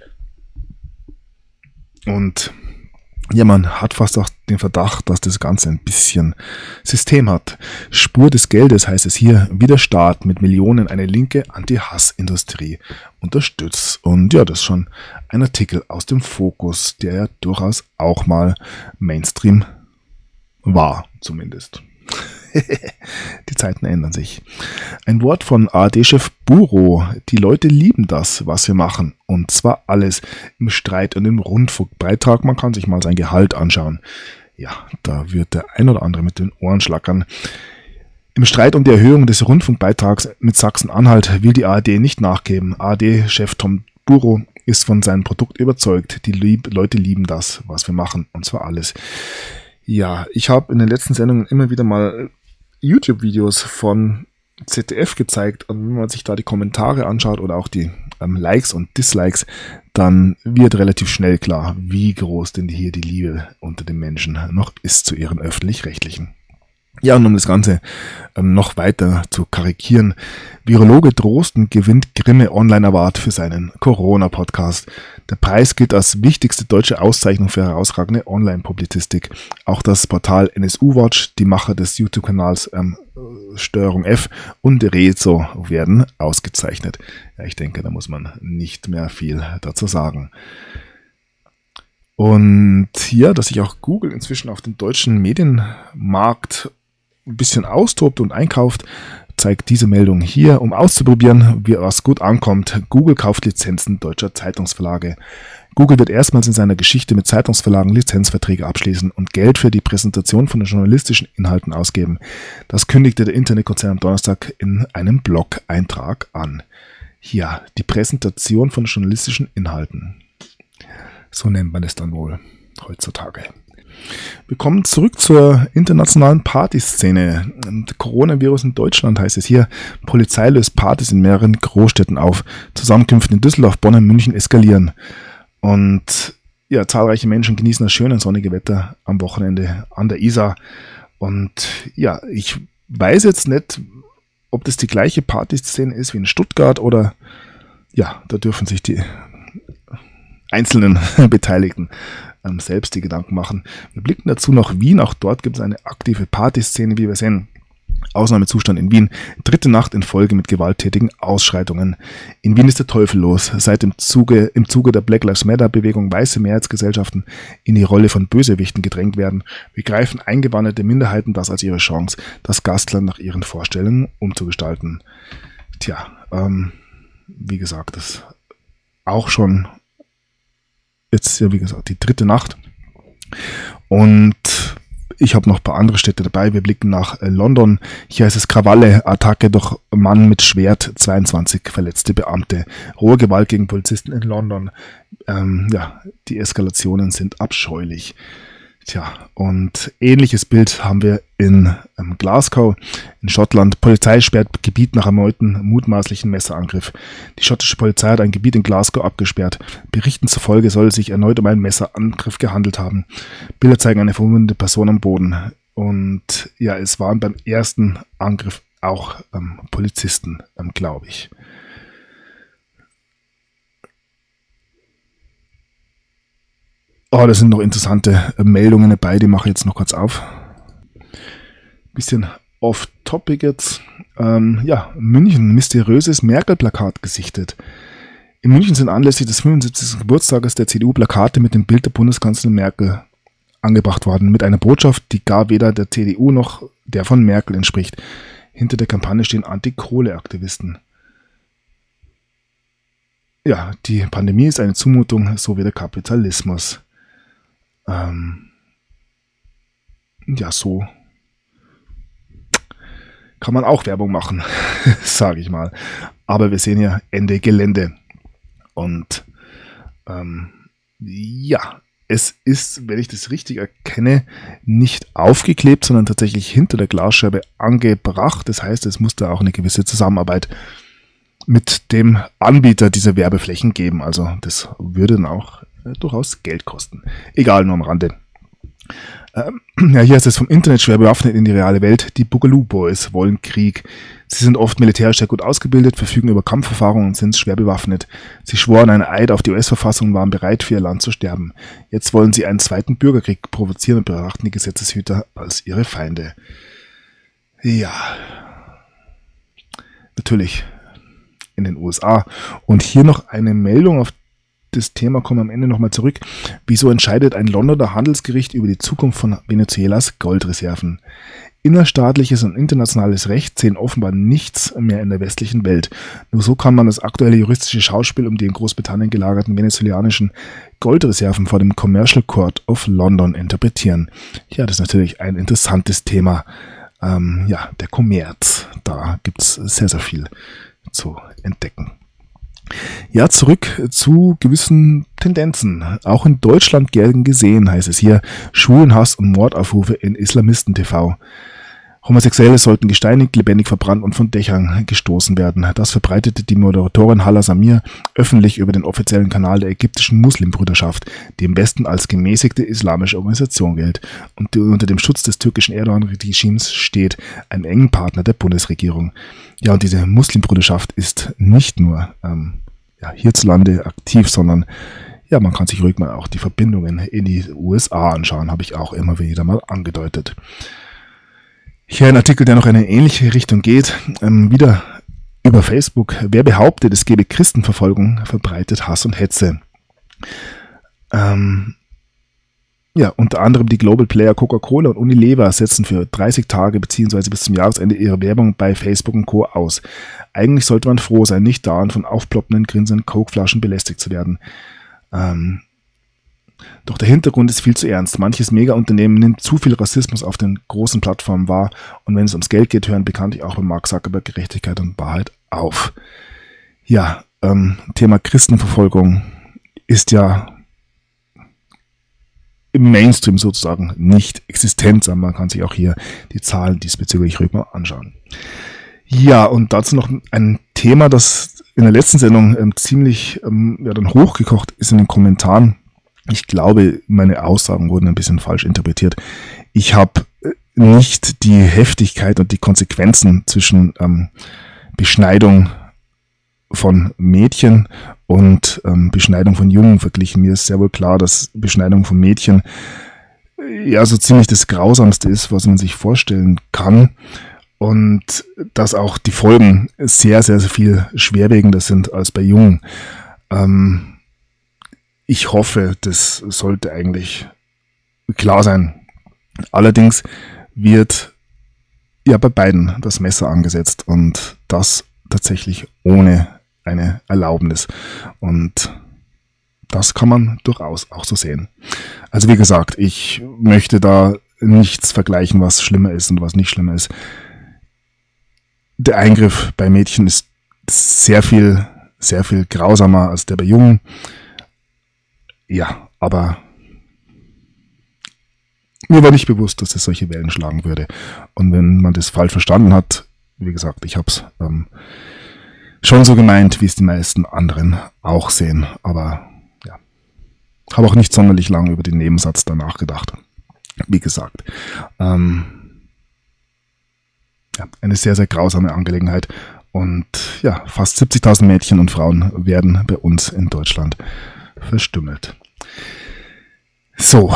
Und ja, man hat fast auch den Verdacht, dass das Ganze ein bisschen System hat. Spur des Geldes heißt es hier, wie der Staat mit Millionen eine linke Anti-Hass-Industrie unterstützt. Und ja, das ist schon ein Artikel aus dem Fokus, der ja durchaus auch mal Mainstream war, zumindest. Die Zeiten ändern sich. Ein Wort von ARD-Chef Buro. Die Leute lieben das, was wir machen. Und zwar alles im Streit und im Rundfunkbeitrag. Man kann sich mal sein Gehalt anschauen. Ja, da wird der ein oder andere mit den Ohren schlackern. Im Streit um die Erhöhung des Rundfunkbeitrags mit Sachsen-Anhalt will die ARD nicht nachgeben. ARD-Chef Tom Buro ist von seinem Produkt überzeugt. Die Leute lieben das, was wir machen. Und zwar alles. Ja, ich habe in den letzten Sendungen immer wieder mal YouTube-Videos von ZDF gezeigt und wenn man sich da die Kommentare anschaut oder auch die Likes und Dislikes, dann wird relativ schnell klar, wie groß denn hier die Liebe unter den Menschen noch ist zu ihren Öffentlich-Rechtlichen. Ja, und um das Ganze noch weiter zu karikieren, Virologe Drosten gewinnt Grimme Online Award für seinen Corona-Podcast. Der Preis gilt als wichtigste deutsche Auszeichnung für herausragende Online-Publizistik. Auch das Portal NSU Watch, die Macher des YouTube-Kanals Steuerung F und Rezo werden ausgezeichnet. Ja, ich denke, da muss man nicht mehr viel dazu sagen. Und ja, dass sich auch Google inzwischen auf dem deutschen Medienmarkt ein bisschen austobt und einkauft, zeigt diese Meldung hier, um auszuprobieren, wie was gut ankommt. Google kauft Lizenzen deutscher Zeitungsverlage. Google wird erstmals in seiner Geschichte mit Zeitungsverlagen Lizenzverträge abschließen und Geld für die Präsentation von journalistischen Inhalten ausgeben. Das kündigte der Internetkonzern am Donnerstag in einem Blog-Eintrag an. Ja, die Präsentation von journalistischen Inhalten. So nennt man es dann wohl heutzutage. Wir kommen zurück zur internationalen Partyszene. Coronavirus in Deutschland heißt es hier. Polizei löst Partys in mehreren Großstädten auf. Zusammenkünfte in Düsseldorf, Bonn und München eskalieren. Und ja, zahlreiche Menschen genießen das schöne sonnige Wetter am Wochenende an der Isar. Und ja, ich weiß jetzt nicht, ob das die gleiche Partyszene ist wie in Stuttgart oder ja, da dürfen sich die einzelnen Beteiligten selbst die Gedanken machen. Wir blicken dazu nach Wien. Auch dort gibt es eine aktive Partyszene, wie wir sehen. Ausnahmezustand in Wien. 3. Nacht in Folge mit gewalttätigen Ausschreitungen. In Wien ist der Teufel los. Seit im Zuge der Black Lives Matter Bewegung weiße Mehrheitsgesellschaften in die Rolle von Bösewichten gedrängt werden, begreifen eingewanderte Minderheiten das als ihre Chance, das Gastland nach ihren Vorstellungen umzugestalten. Tja, wie gesagt, das auch schon jetzt, ja, wie gesagt, die 3. Nacht. Und ich habe noch ein paar andere Städte dabei. Wir blicken nach London. Hier heißt es Krawalle, Attacke durch Mann mit Schwert, 22 verletzte Beamte. Rohe Gewalt gegen Polizisten in London. Ja, die Eskalationen sind abscheulich. Tja, und ähnliches Bild haben wir in Glasgow, in Schottland. Polizei sperrt Gebiet nach erneuten mutmaßlichen Messerangriff. Die schottische Polizei hat ein Gebiet in Glasgow abgesperrt. Berichten zufolge soll es sich erneut um einen Messerangriff gehandelt haben. Bilder zeigen eine verwundete Person am Boden. Und ja, es waren beim ersten Angriff auch Polizisten, glaube ich. Oh, da sind noch interessante Meldungen dabei, die mache ich jetzt noch kurz auf. Bisschen off-topic jetzt. Ja, München, mysteriöses Merkel-Plakat gesichtet. In München sind anlässlich des 75. Geburtstages der CDU Plakate mit dem Bild der Bundeskanzlerin Merkel angebracht worden, mit einer Botschaft, die gar weder der CDU noch der von Merkel entspricht. Hinter der Kampagne stehen Anti-Kohle-Aktivisten. Ja, die Pandemie ist eine Zumutung, so wie der Kapitalismus. Ja, so kann man auch Werbung machen, sage ich mal. Aber wir sehen ja Ende Gelände. Und ja, es ist, wenn ich das richtig erkenne, nicht aufgeklebt, sondern tatsächlich hinter der Glasscheibe angebracht. Das heißt, es muss da auch eine gewisse Zusammenarbeit mit dem Anbieter dieser Werbeflächen geben. Also das würde dann auch durchaus Geld kosten. Egal, nur am Rande. Ja, hier ist es vom Internet schwer bewaffnet in die reale Welt. Die Boogaloo Boys wollen Krieg. Sie sind oft militärisch sehr gut ausgebildet, verfügen über Kampferfahrung und sind schwer bewaffnet. Sie schworen einen Eid auf die US-Verfassung und waren bereit, für ihr Land zu sterben. Jetzt wollen sie einen zweiten Bürgerkrieg provozieren und betrachten die Gesetzeshüter als ihre Feinde. Ja, natürlich in den USA. Und hier noch eine Meldung, auf das Thema kommen wir am Ende nochmal zurück. Wieso entscheidet ein Londoner Handelsgericht über die Zukunft von Venezuelas Goldreserven? Innerstaatliches und internationales Recht sehen offenbar nichts mehr in der westlichen Welt. Nur so kann man das aktuelle juristische Schauspiel um die in Großbritannien gelagerten venezolanischen Goldreserven vor dem Commercial Court of London interpretieren. Ja, das ist natürlich ein interessantes Thema. Ja, der Kommerz. Da gibt es sehr, sehr viel zu entdecken. Ja, zurück zu gewissen Tendenzen. Auch in Deutschland gern gesehen, heißt es hier, Schwulenhass und Mordaufrufe in Islamisten-TV. Homosexuelle sollten gesteinigt, lebendig verbrannt und von Dächern gestoßen werden. Das verbreitete die Moderatorin Hala Samir öffentlich über den offiziellen Kanal der ägyptischen Muslimbrüderschaft, die im Westen als gemäßigte islamische Organisation gilt und die unter dem Schutz des türkischen Erdogan-Regimes steht, einem engen Partner der Bundesregierung. Ja, und diese Muslimbrüderschaft ist nicht nur hierzulande aktiv, sondern ja, man kann sich ruhig mal auch die Verbindungen in die USA anschauen, habe ich auch immer wieder mal angedeutet. Hier ein Artikel, der noch in eine ähnliche Richtung geht, wieder über Facebook. Wer behauptet, es gebe Christenverfolgung, verbreitet Hass und Hetze. Ja, unter anderem die Global Player Coca-Cola und Unilever setzen für 30 Tage bzw. bis zum Jahresende ihre Werbung bei Facebook und Co. aus. Eigentlich sollte man froh sein, nicht dauernd von aufploppenden, grinsenden Coke-Flaschen belästigt zu werden. Doch der Hintergrund ist viel zu ernst. Manches Mega-Unternehmen nimmt zu viel Rassismus auf den großen Plattformen wahr und wenn es ums Geld geht, hören bekanntlich auch bei Mark Zuckerberg Gerechtigkeit und Wahrheit auf. Ja, Thema Christenverfolgung ist ja im Mainstream sozusagen nicht existent, sondern man kann sich auch hier die Zahlen diesbezüglich ruhig mal anschauen. Ja, und dazu noch ein Thema, das in der letzten Sendung ziemlich dann hochgekocht ist in den Kommentaren. Ich glaube, meine Aussagen wurden ein bisschen falsch interpretiert. Ich habe nicht die Heftigkeit und die Konsequenzen zwischen Beschneidung von Mädchen und Beschneidung von Jungen verglichen. Mir ist sehr wohl klar, dass Beschneidung von Mädchen ja so ziemlich das Grausamste ist, was man sich vorstellen kann. Und dass auch die Folgen sehr, sehr, sehr viel schwerwiegender sind als bei Jungen. Ich hoffe, das sollte eigentlich klar sein. Allerdings wird ja bei beiden das Messer angesetzt und das tatsächlich ohne eine Erlaubnis. Und das kann man durchaus auch so sehen. Also wie gesagt, ich möchte da nichts vergleichen, was schlimmer ist und was nicht schlimmer ist. Der Eingriff bei Mädchen ist sehr viel grausamer als der bei Jungen. Ja, aber mir war nicht bewusst, dass es solche Wellen schlagen würde. Und wenn man das falsch verstanden hat, wie gesagt, ich habe es schon so gemeint, wie es die meisten anderen auch sehen. Aber ja, habe auch nicht sonderlich lange über den Nebensatz danach gedacht. Wie gesagt, eine sehr, sehr grausame Angelegenheit. Und ja, fast 70.000 Mädchen und Frauen werden bei uns in Deutschland verstümmelt. So.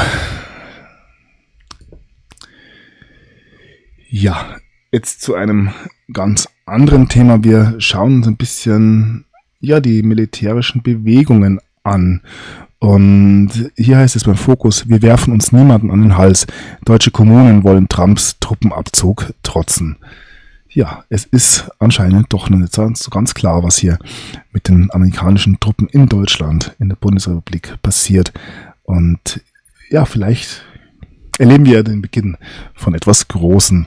Ja, jetzt zu einem ganz anderen Thema. Wir schauen uns ein bisschen die militärischen Bewegungen an. Und hier heißt es beim Fokus: Wir werfen uns niemanden an den Hals. Deutsche Kommunen wollen Trumps Truppenabzug trotzen. Ja, es ist anscheinend doch nicht so ganz klar, was hier mit den amerikanischen Truppen in Deutschland, in der Bundesrepublik passiert. Und ja, vielleicht erleben wir den Beginn von etwas Großen.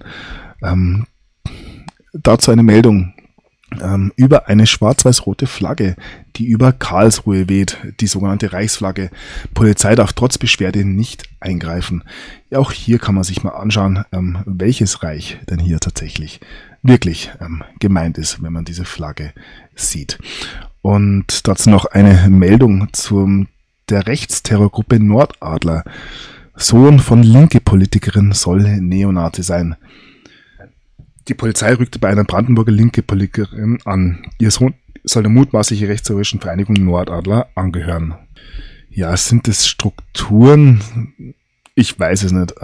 Dazu eine Meldung über eine schwarz-weiß-rote Flagge, die über Karlsruhe weht, die sogenannte Reichsflagge. Polizei darf trotz Beschwerde nicht eingreifen. Ja, auch hier kann man sich mal anschauen, welches Reich denn hier tatsächlich wirklich gemeint ist, wenn man diese Flagge sieht. Und dazu noch eine Meldung der Rechtsterrorgruppe Nordadler. Sohn von linke Politikerin soll Neonazi sein. Die Polizei rückte bei einer Brandenburger linke Politikerin an. Ihr Sohn soll der mutmaßliche rechtsterroristischen Vereinigung Nordadler angehören. Ja, sind es Strukturen? Ich weiß es nicht.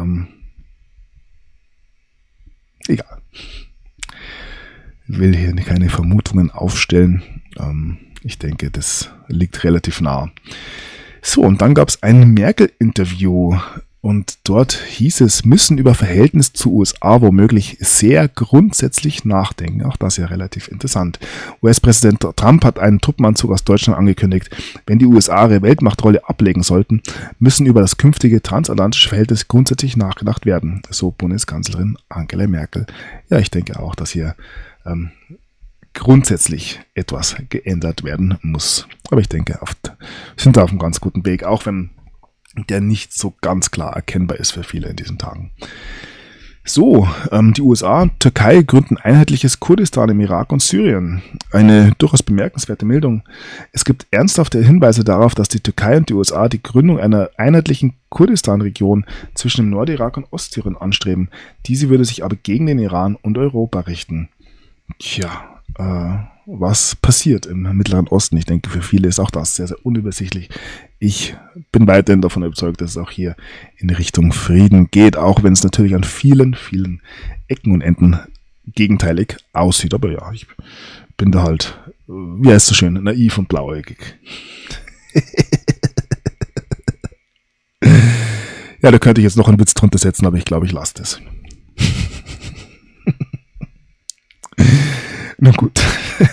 Egal. Ich will hier keine Vermutungen aufstellen. Ich denke, das liegt relativ nah. So, und dann gab es ein Merkel-Interview. Und dort hieß es, müssen über Verhältnis zu USA womöglich sehr grundsätzlich nachdenken. Auch das ist ja relativ interessant. US-Präsident Trump hat einen Truppenanzug aus Deutschland angekündigt. Wenn die USA ihre Weltmachtrolle ablegen sollten, müssen über das künftige transatlantische Verhältnis grundsätzlich nachgedacht werden. So Bundeskanzlerin Angela Merkel. Ja, ich denke auch, dass hier grundsätzlich etwas geändert werden muss. Aber ich denke, sind da auf einem ganz guten Weg, auch wenn der nicht so ganz klar erkennbar ist für viele in diesen Tagen. So, die USA und Türkei gründen einheitliches Kurdistan im Irak und Syrien. Eine durchaus bemerkenswerte Meldung. Es gibt ernsthafte Hinweise darauf, dass die Türkei und die USA die Gründung einer einheitlichen Kurdistan-Region zwischen dem Nordirak und Ostsyrien anstreben. Diese würde sich aber gegen den Iran und Europa richten. Tja, was passiert im Mittleren Osten? Ich denke, für viele ist auch das sehr, sehr unübersichtlich. Ich bin weiterhin davon überzeugt, dass es auch hier in Richtung Frieden geht, auch wenn es natürlich an vielen, vielen Ecken und Enden gegenteilig aussieht. Aber ja, ich bin da halt, wie heißt es so schön, naiv und blauäugig. Ja, da könnte ich jetzt noch einen Witz drunter setzen, aber ich glaube, ich lasse das. Nun gut.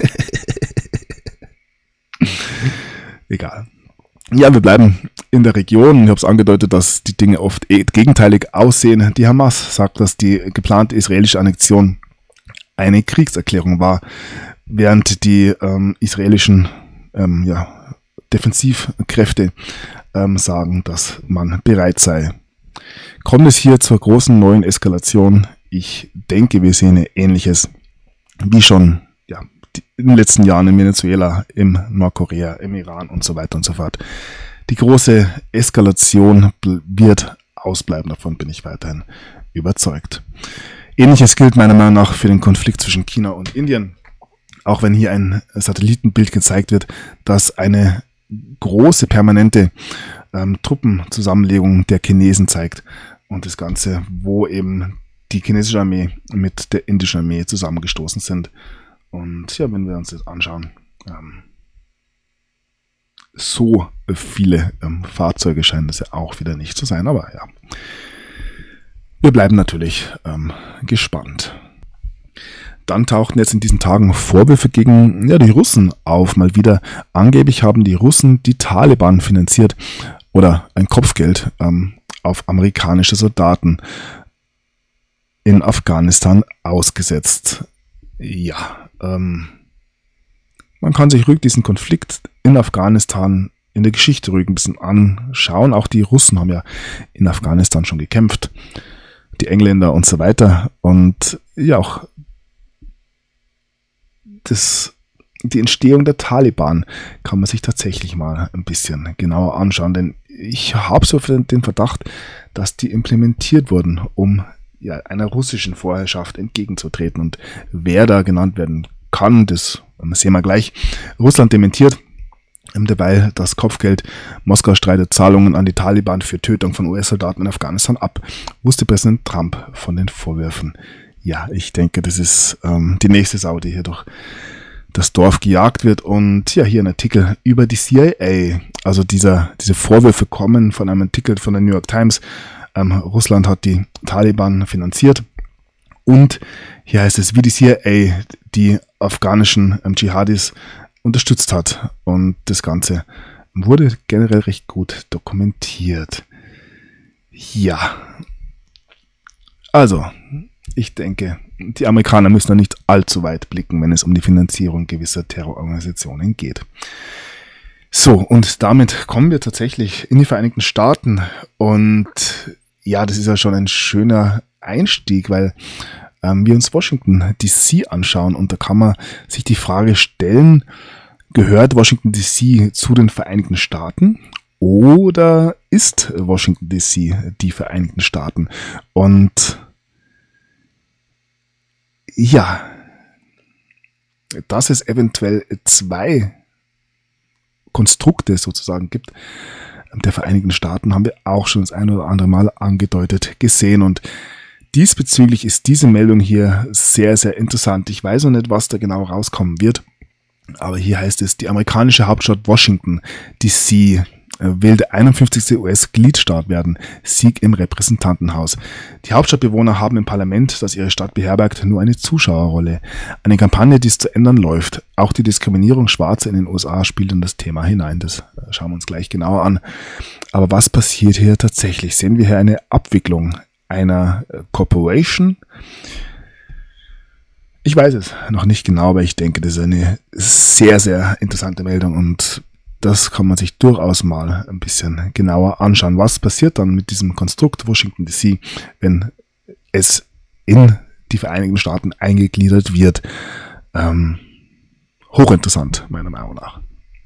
Egal. Ja, wir bleiben in der Region. Ich habe es angedeutet, dass die Dinge oft gegenteilig aussehen. Die Hamas sagt, dass die geplante israelische Annexion eine Kriegserklärung war. während die israelischen Defensivkräfte sagen, dass man bereit sei. Kommt es hier zur großen neuen Eskalation? Ich denke, wir sehen Ähnliches wie schon in den letzten Jahren in Venezuela, im Nordkorea, im Iran und so weiter und so fort. Die große Eskalation wird ausbleiben, davon bin ich weiterhin überzeugt. Ähnliches gilt meiner Meinung nach für den Konflikt zwischen China und Indien. Auch wenn hier ein Satellitenbild gezeigt wird, dass eine große permanente Truppenzusammenlegung der Chinesen zeigt und das Ganze, wo eben die chinesische Armee mit der indischen Armee zusammengestoßen sind. Und ja, wenn wir uns das anschauen, so viele Fahrzeuge scheinen das ja auch wieder nicht zu sein, aber ja, wir bleiben natürlich gespannt. Dann tauchten jetzt in diesen Tagen Vorwürfe gegen die Russen auf. Mal wieder, angeblich haben die Russen die Taliban finanziert oder ein Kopfgeld auf amerikanische Soldaten in Afghanistan ausgesetzt. Ja, man kann sich ruhig diesen Konflikt in Afghanistan in der Geschichte ruhig ein bisschen anschauen. Auch die Russen haben ja in Afghanistan schon gekämpft, die Engländer und so weiter. Und ja, auch die Entstehung der Taliban kann man sich tatsächlich mal ein bisschen genauer anschauen, denn ich habe so den Verdacht, dass die implementiert wurden, um einer russischen Vorherrschaft entgegenzutreten. Und wer da genannt werden kann, das sehen wir gleich. Russland dementiert derweil das Kopfgeld. Moskau streitet Zahlungen an die Taliban für Tötung von US-Soldaten in Afghanistan ab. Wusste Präsident Trump von den Vorwürfen? Ja, ich denke, das ist die nächste Sau, die hier durch das Dorf gejagt wird. Und ja, hier ein Artikel über die CIA. Also diese Vorwürfe kommen von einem Artikel von der New York Times. Russland hat die Taliban finanziert. Und hier heißt es, wie die CIA die afghanischen Dschihadis unterstützt hat. Und das Ganze wurde generell recht gut dokumentiert. Ja, also ich denke, die Amerikaner müssen da nicht allzu weit blicken, wenn es um die Finanzierung gewisser Terrororganisationen geht. So, und damit kommen wir tatsächlich in die Vereinigten Staaten. Und ja, das ist ja schon ein schöner Einstieg, weil wir uns Washington DC anschauen und da kann man sich die Frage stellen, gehört Washington DC zu den Vereinigten Staaten oder ist Washington DC die Vereinigten Staaten? Und ja, dass es eventuell zwei Konstrukte sozusagen gibt der Vereinigten Staaten, haben wir auch schon das ein oder andere Mal angedeutet gesehen und diesbezüglich ist diese Meldung hier sehr, sehr interessant. Ich weiß noch nicht, was da genau rauskommen wird, aber hier heißt es, die amerikanische Hauptstadt Washington DC will der 51. US-Gliedstaat werden. Sieg im Repräsentantenhaus. Die Hauptstadtbewohner haben im Parlament, das ihre Stadt beherbergt, nur eine Zuschauerrolle. Eine Kampagne, die es zu ändern läuft. Auch die Diskriminierung Schwarzer in den USA spielt in das Thema hinein. Das schauen wir uns gleich genauer an. Aber was passiert hier tatsächlich? Sehen wir hier eine Abwicklung einer Corporation? Ich weiß es noch nicht genau, aber ich denke, das ist eine sehr, sehr interessante Meldung und das kann man sich durchaus mal ein bisschen genauer anschauen. Was passiert dann mit diesem Konstrukt Washington DC, wenn es in die Vereinigten Staaten eingegliedert wird? Hochinteressant, meiner Meinung nach.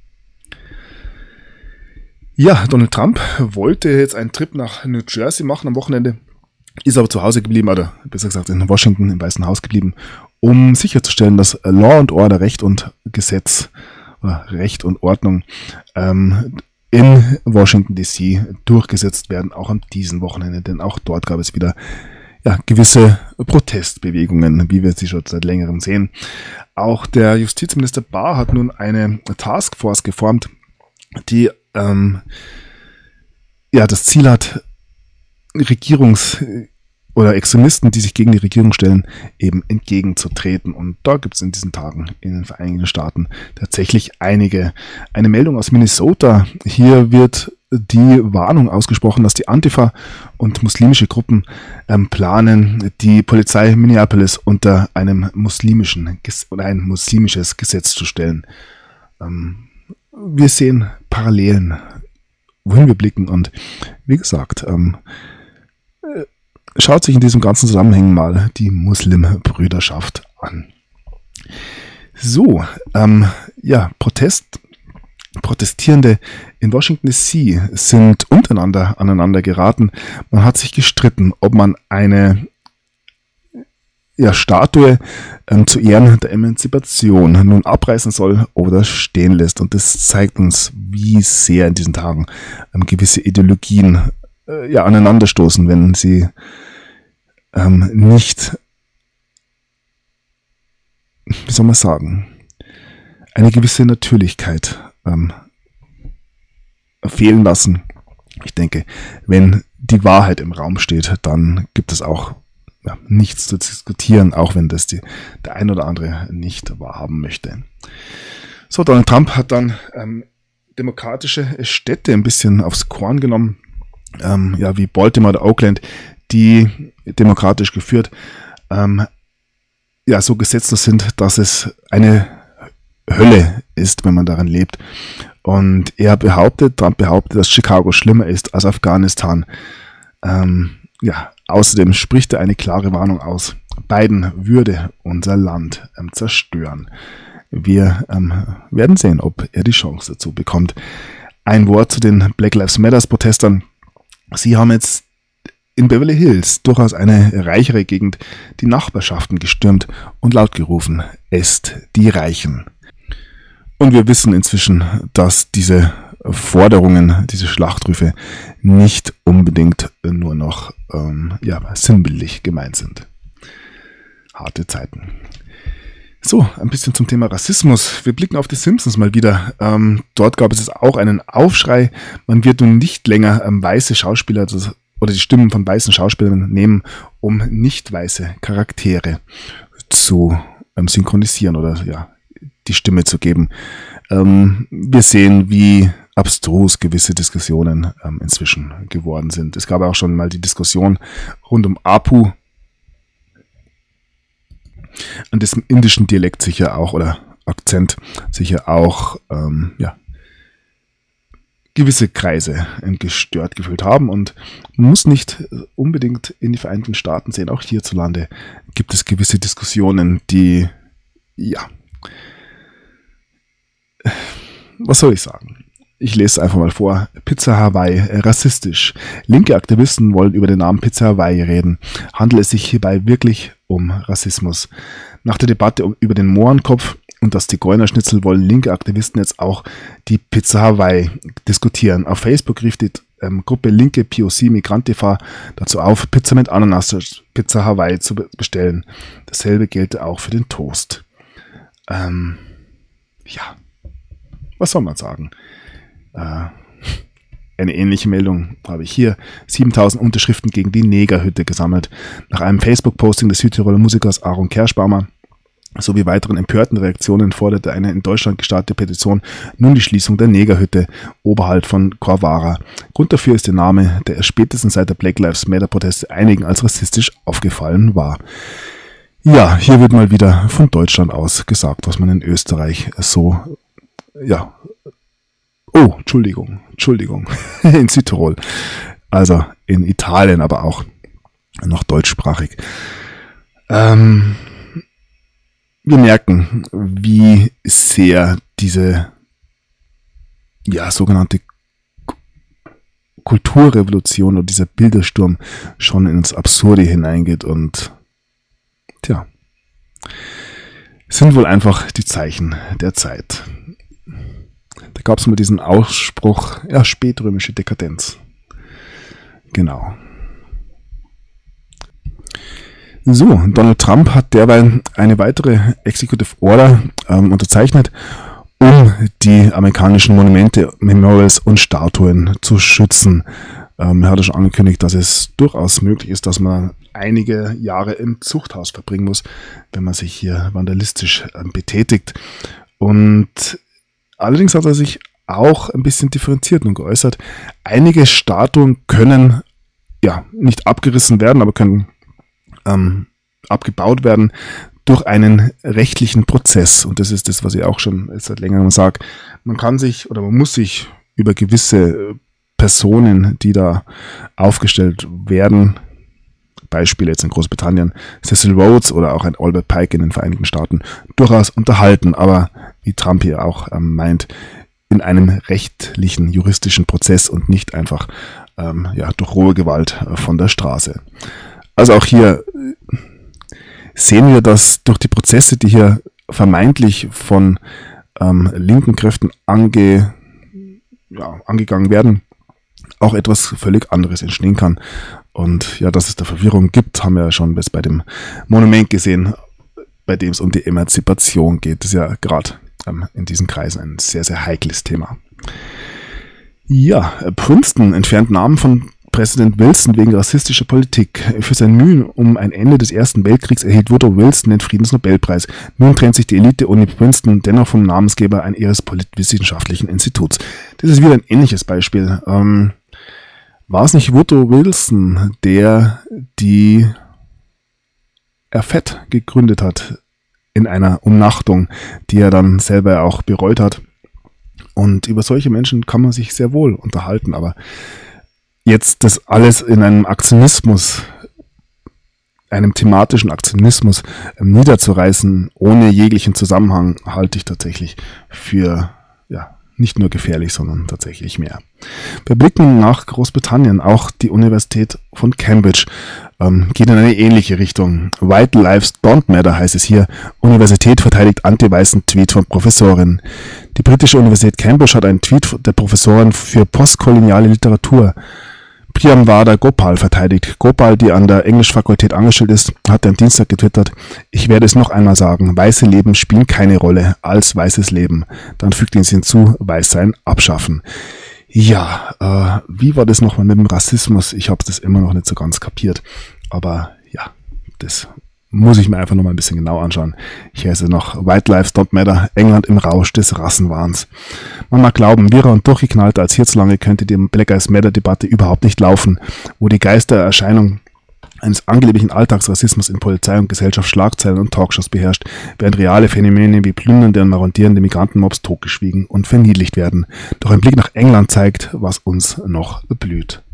Ja, Donald Trump wollte jetzt einen Trip nach New Jersey machen am Wochenende, ist aber zu Hause geblieben, oder besser gesagt in Washington im Weißen Haus geblieben, um sicherzustellen, dass Law and Order, Recht und Gesetz, Recht und Ordnung in Washington DC durchgesetzt werden, auch an diesem Wochenende, denn auch dort gab es wieder gewisse Protestbewegungen, wie wir sie schon seit längerem sehen. Auch der Justizminister Barr hat nun eine Taskforce geformt, die das Ziel hat, oder Extremisten, die sich gegen die Regierung stellen, eben entgegenzutreten. Und da gibt es in diesen Tagen in den Vereinigten Staaten tatsächlich eine Meldung aus Minnesota. Hier wird die Warnung ausgesprochen, dass die Antifa und muslimische Gruppen planen, die Polizei Minneapolis unter ein muslimisches Gesetz zu stellen. Wir sehen Parallelen, wohin wir blicken, und wie gesagt, schaut sich in diesem ganzen Zusammenhang mal die Muslimbrüderschaft an. So, Protestierende in Washington DC sind untereinander aneinander geraten. Man hat sich gestritten, ob man eine Statue zu Ehren der Emanzipation nun abreißen soll oder stehen lässt. Und das zeigt uns, wie sehr in diesen Tagen gewisse Ideologien aneinanderstoßen, wenn sie nicht, wie soll man sagen, eine gewisse Natürlichkeit fehlen lassen. Ich denke, wenn die Wahrheit im Raum steht, dann gibt es auch nichts zu diskutieren, auch wenn das der ein oder andere nicht wahrhaben möchte. So, Donald Trump hat dann demokratische Städte ein bisschen aufs Korn genommen, wie Baltimore oder Oakland, die demokratisch geführt so gesetzlos sind, dass es eine Hölle ist, wenn man darin lebt. Und Trump behauptet, dass Chicago schlimmer ist als Afghanistan. Außerdem spricht er eine klare Warnung aus. Biden würde unser Land zerstören. Wir werden sehen, ob er die Chance dazu bekommt. Ein Wort zu den Black Lives Matter Protestern. Sie haben jetzt in Beverly Hills, durchaus eine reichere Gegend, die Nachbarschaften gestürmt und laut gerufen: Esst die Reichen. Und wir wissen inzwischen, dass diese Forderungen, diese Schlachtrufe nicht unbedingt nur noch sinnbildlich gemeint sind. Harte Zeiten. So, ein bisschen zum Thema Rassismus. Wir blicken auf die Simpsons mal wieder. Dort gab es jetzt auch einen Aufschrei. Man wird nun nicht länger weiße Schauspieler oder die Stimmen von weißen Schauspielern nehmen, um nicht weiße Charaktere zu synchronisieren oder die Stimme zu geben. Wir sehen, wie abstrus gewisse Diskussionen inzwischen geworden sind. Es gab auch schon mal die Diskussion rund um Apu, an dessen indischen Dialekt sicher auch oder Akzent sicher auch gewisse Kreise gestört gefühlt haben, und man muss nicht unbedingt in die Vereinigten Staaten sehen. Auch hierzulande gibt es gewisse Diskussionen, die was soll ich sagen? Ich lese es einfach mal vor. Pizza Hawaii, rassistisch. Linke Aktivisten wollen über den Namen Pizza Hawaii reden. Handelt es sich hierbei wirklich um Rassismus? Nach der Debatte über den Mohrenkopf und das Zigeunerschnitzel wollen linke Aktivisten jetzt auch die Pizza Hawaii diskutieren. Auf Facebook rief die Gruppe Linke POC Migrantifa dazu auf, Pizza mit Ananas, Pizza Hawaii zu bestellen. Dasselbe gelte auch für den Toast. Was soll man sagen? Eine ähnliche Meldung habe ich hier. 7000 Unterschriften gegen die Negerhütte gesammelt. Nach einem Facebook-Posting des Südtiroler Musikers Aaron Kerschbaumer sowie weiteren empörten Reaktionen forderte eine in Deutschland gestartete Petition nun die Schließung der Negerhütte oberhalb von Corvara. Grund dafür ist der Name, der erst spätestens seit der Black Lives Matter Proteste einigen als rassistisch aufgefallen war. Ja, hier wird mal wieder von Deutschland aus gesagt, was man in Österreich so Entschuldigung, in Südtirol, also in Italien, aber auch noch deutschsprachig. Wir merken, wie sehr diese sogenannte Kulturrevolution oder dieser Bildersturm schon ins Absurde hineingeht, und sind wohl einfach die Zeichen der Zeit. Da gab es mal diesen Ausspruch, spätrömische Dekadenz. Genau. So, Donald Trump hat derweil eine weitere Executive Order unterzeichnet, um die amerikanischen Monumente, Memorials und Statuen zu schützen. Er hat schon angekündigt, dass es durchaus möglich ist, dass man einige Jahre im Zuchthaus verbringen muss, wenn man sich hier vandalistisch betätigt. Und allerdings hat er sich auch ein bisschen differenziert und geäußert. Einige Statuen können ja nicht abgerissen werden, aber können abgebaut werden durch einen rechtlichen Prozess. Und das ist das, was ich auch schon seit längerem sage. Man kann sich oder man muss sich über gewisse Personen, die da aufgestellt werden, Beispiel jetzt in Großbritannien, Cecil Rhodes oder auch ein Albert Pike in den Vereinigten Staaten, durchaus unterhalten, aber wie Trump hier auch meint, in einem rechtlichen, juristischen Prozess und nicht einfach durch rohe Gewalt von der Straße. Also auch hier sehen wir, dass durch die Prozesse, die hier vermeintlich von linken Kräften angegangen werden, auch etwas völlig anderes entstehen kann. Und ja, dass es da Verwirrung gibt, haben wir ja schon bis bei dem Monument gesehen, bei dem es um die Emanzipation geht. Das ist ja gerade in diesen Kreisen ein sehr, sehr heikles Thema. Ja, Princeton entfernt Namen von Präsident Wilson wegen rassistischer Politik. Für sein Mühen um ein Ende des Ersten Weltkriegs erhielt Woodrow Wilson den Friedensnobelpreis. Nun trennt sich die Elite-Uni Princeton dennoch vom Namensgeber ihres politisch-wissenschaftlichen Instituts. Das ist wieder ein ähnliches Beispiel. War es nicht Woodrow Wilson, der die RFED gegründet hat in einer Umnachtung, die er dann selber auch bereut hat? Und über solche Menschen kann man sich sehr wohl unterhalten, aber jetzt das alles in einem Aktionismus, einem thematischen Aktionismus niederzureißen, ohne jeglichen Zusammenhang, halte ich tatsächlich für nicht nur gefährlich, sondern tatsächlich mehr. Wir blicken nach Großbritannien. Auch die Universität von Cambridge geht in eine ähnliche Richtung. White Lives Don't Matter heißt es hier. Universität verteidigt anti-weißen Tweet von Professorin. Die britische Universität Cambridge hat einen Tweet der Professorin für postkoloniale Literatur, Priyamvada Gopal, verteidigt. Gopal, die an der Englischfakultät angestellt ist, hat am Dienstag getwittert: Ich werde es noch einmal sagen, weiße Leben spielen keine Rolle als weißes Leben. Dann fügt sie hinzu, Weißsein abschaffen. Ja, wie war das nochmal mit dem Rassismus? Ich habe das immer noch nicht so ganz kapiert. Aber ja, das muss ich mir einfach nochmal ein bisschen genau anschauen. Hier ist es noch: White Lives Don't Matter, England im Rausch des Rassenwahns. Man mag glauben, wirrer und durchgeknallter als hierzulande könnte die Black Lives Matter Debatte überhaupt nicht laufen, wo die Geistererscheinung eines angeblichen Alltagsrassismus in Polizei und Gesellschaft Schlagzeilen und Talkshows beherrscht, während reale Phänomene wie plündernde und marodierende Migrantenmobs totgeschwiegen und verniedlicht werden. Doch ein Blick nach England zeigt, was uns noch blüht.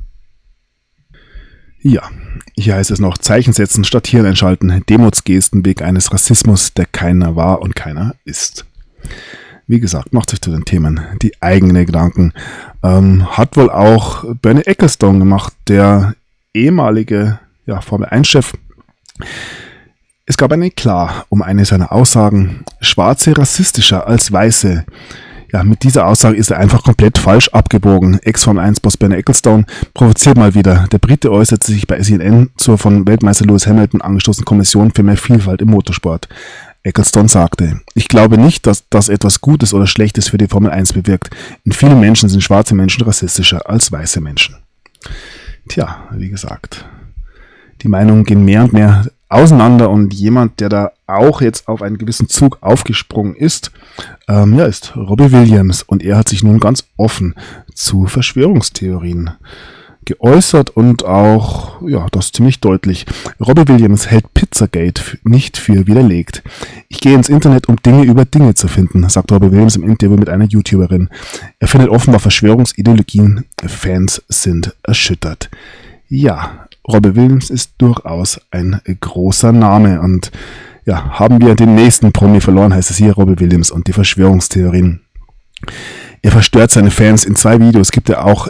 Ja, hier heißt es noch: Zeichen setzen statt Hirn einschalten, Demutsgesten wegen eines Rassismus, der keiner war und keiner ist. Wie gesagt, macht euch zu den Themen die eigenen Gedanken. Hat wohl auch Bernie Ecclestone gemacht, der ehemalige Formel-1-Chef. Es gab ein Eklat um eine seiner Aussagen: Schwarze rassistischer als Weiße. Ja, mit dieser Aussage ist er einfach komplett falsch abgebogen. Ex-Formel-1-Boss Bernie Ecclestone provoziert mal wieder. Der Brite äußerte sich bei CNN zur von Weltmeister Lewis Hamilton angestoßenen Kommission für mehr Vielfalt im Motorsport. Ecclestone sagte: Ich glaube nicht, dass das etwas Gutes oder Schlechtes für die Formel 1 bewirkt. In vielen Menschen sind schwarze Menschen rassistischer als weiße Menschen. Tja, wie gesagt, die Meinungen gehen mehr und mehr auseinander, und jemand, der da auch jetzt auf einen gewissen Zug aufgesprungen ist, ist Robbie Williams, und er hat sich nun ganz offen zu Verschwörungstheorien geäußert und auch, das ziemlich deutlich. Robbie Williams hält Pizzagate nicht für widerlegt. Ich gehe ins Internet, um Dinge über Dinge zu finden, sagt Robbie Williams im Interview mit einer YouTuberin. Er findet offenbar Verschwörungsideologien. Fans sind erschüttert. Ja, Robbie Williams ist durchaus ein großer Name, und haben wir den nächsten Promi verloren, heißt es hier, Robbie Williams und die Verschwörungstheorien. Er verstört seine Fans. In 2 Videos gibt auch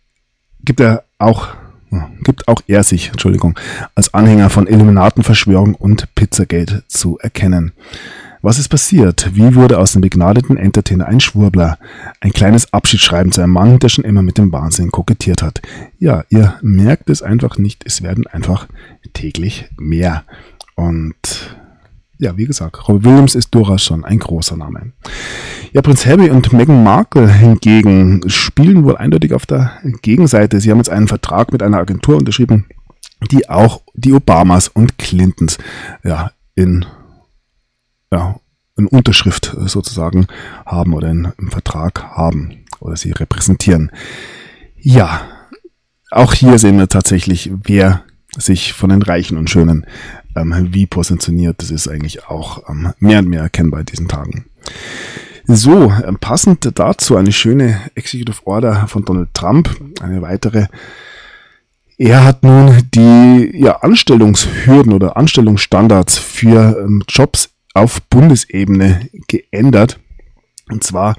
er sich, als Anhänger von Illuminatenverschwörung und Pizzagate zu erkennen. Was ist passiert? Wie wurde aus dem begnadeten Entertainer ein Schwurbler? Ein kleines Abschiedsschreiben zu einem Mann, der schon immer mit dem Wahnsinn kokettiert hat. Ja, ihr merkt es einfach nicht, es werden einfach täglich mehr. Und wie gesagt, Robbie Williams ist durchaus schon ein großer Name. Ja, Prinz Harry und Meghan Markle hingegen spielen wohl eindeutig auf der Gegenseite. Sie haben jetzt einen Vertrag mit einer Agentur unterschrieben, die auch die Obamas und Clintons eine Unterschrift sozusagen haben oder einen Vertrag haben oder sie repräsentieren. Ja, auch hier sehen wir tatsächlich, wer sich von den Reichen und Schönen wie positioniert. Das ist eigentlich auch mehr und mehr erkennbar in diesen Tagen. So, passend dazu eine schöne Executive Order von Donald Trump, eine weitere. Er hat nun die Anstellungshürden oder Anstellungsstandards für Jobs auf Bundesebene geändert. Und zwar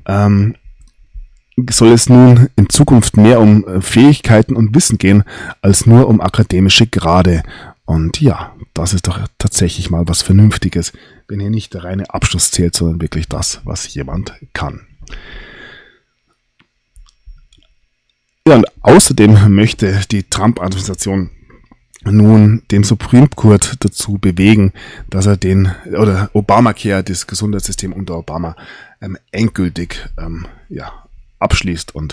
soll es nun in Zukunft mehr um Fähigkeiten und Wissen gehen, als nur um akademische Grade. Und ja, das ist doch tatsächlich mal was Vernünftiges, wenn hier nicht der reine Abschluss zählt, sondern wirklich das, was jemand kann. Ja, und außerdem möchte die Trump-Administration nun den Supreme Court dazu bewegen, dass er oder Obamacare, das Gesundheitssystem unter Obama, endgültig abschließt und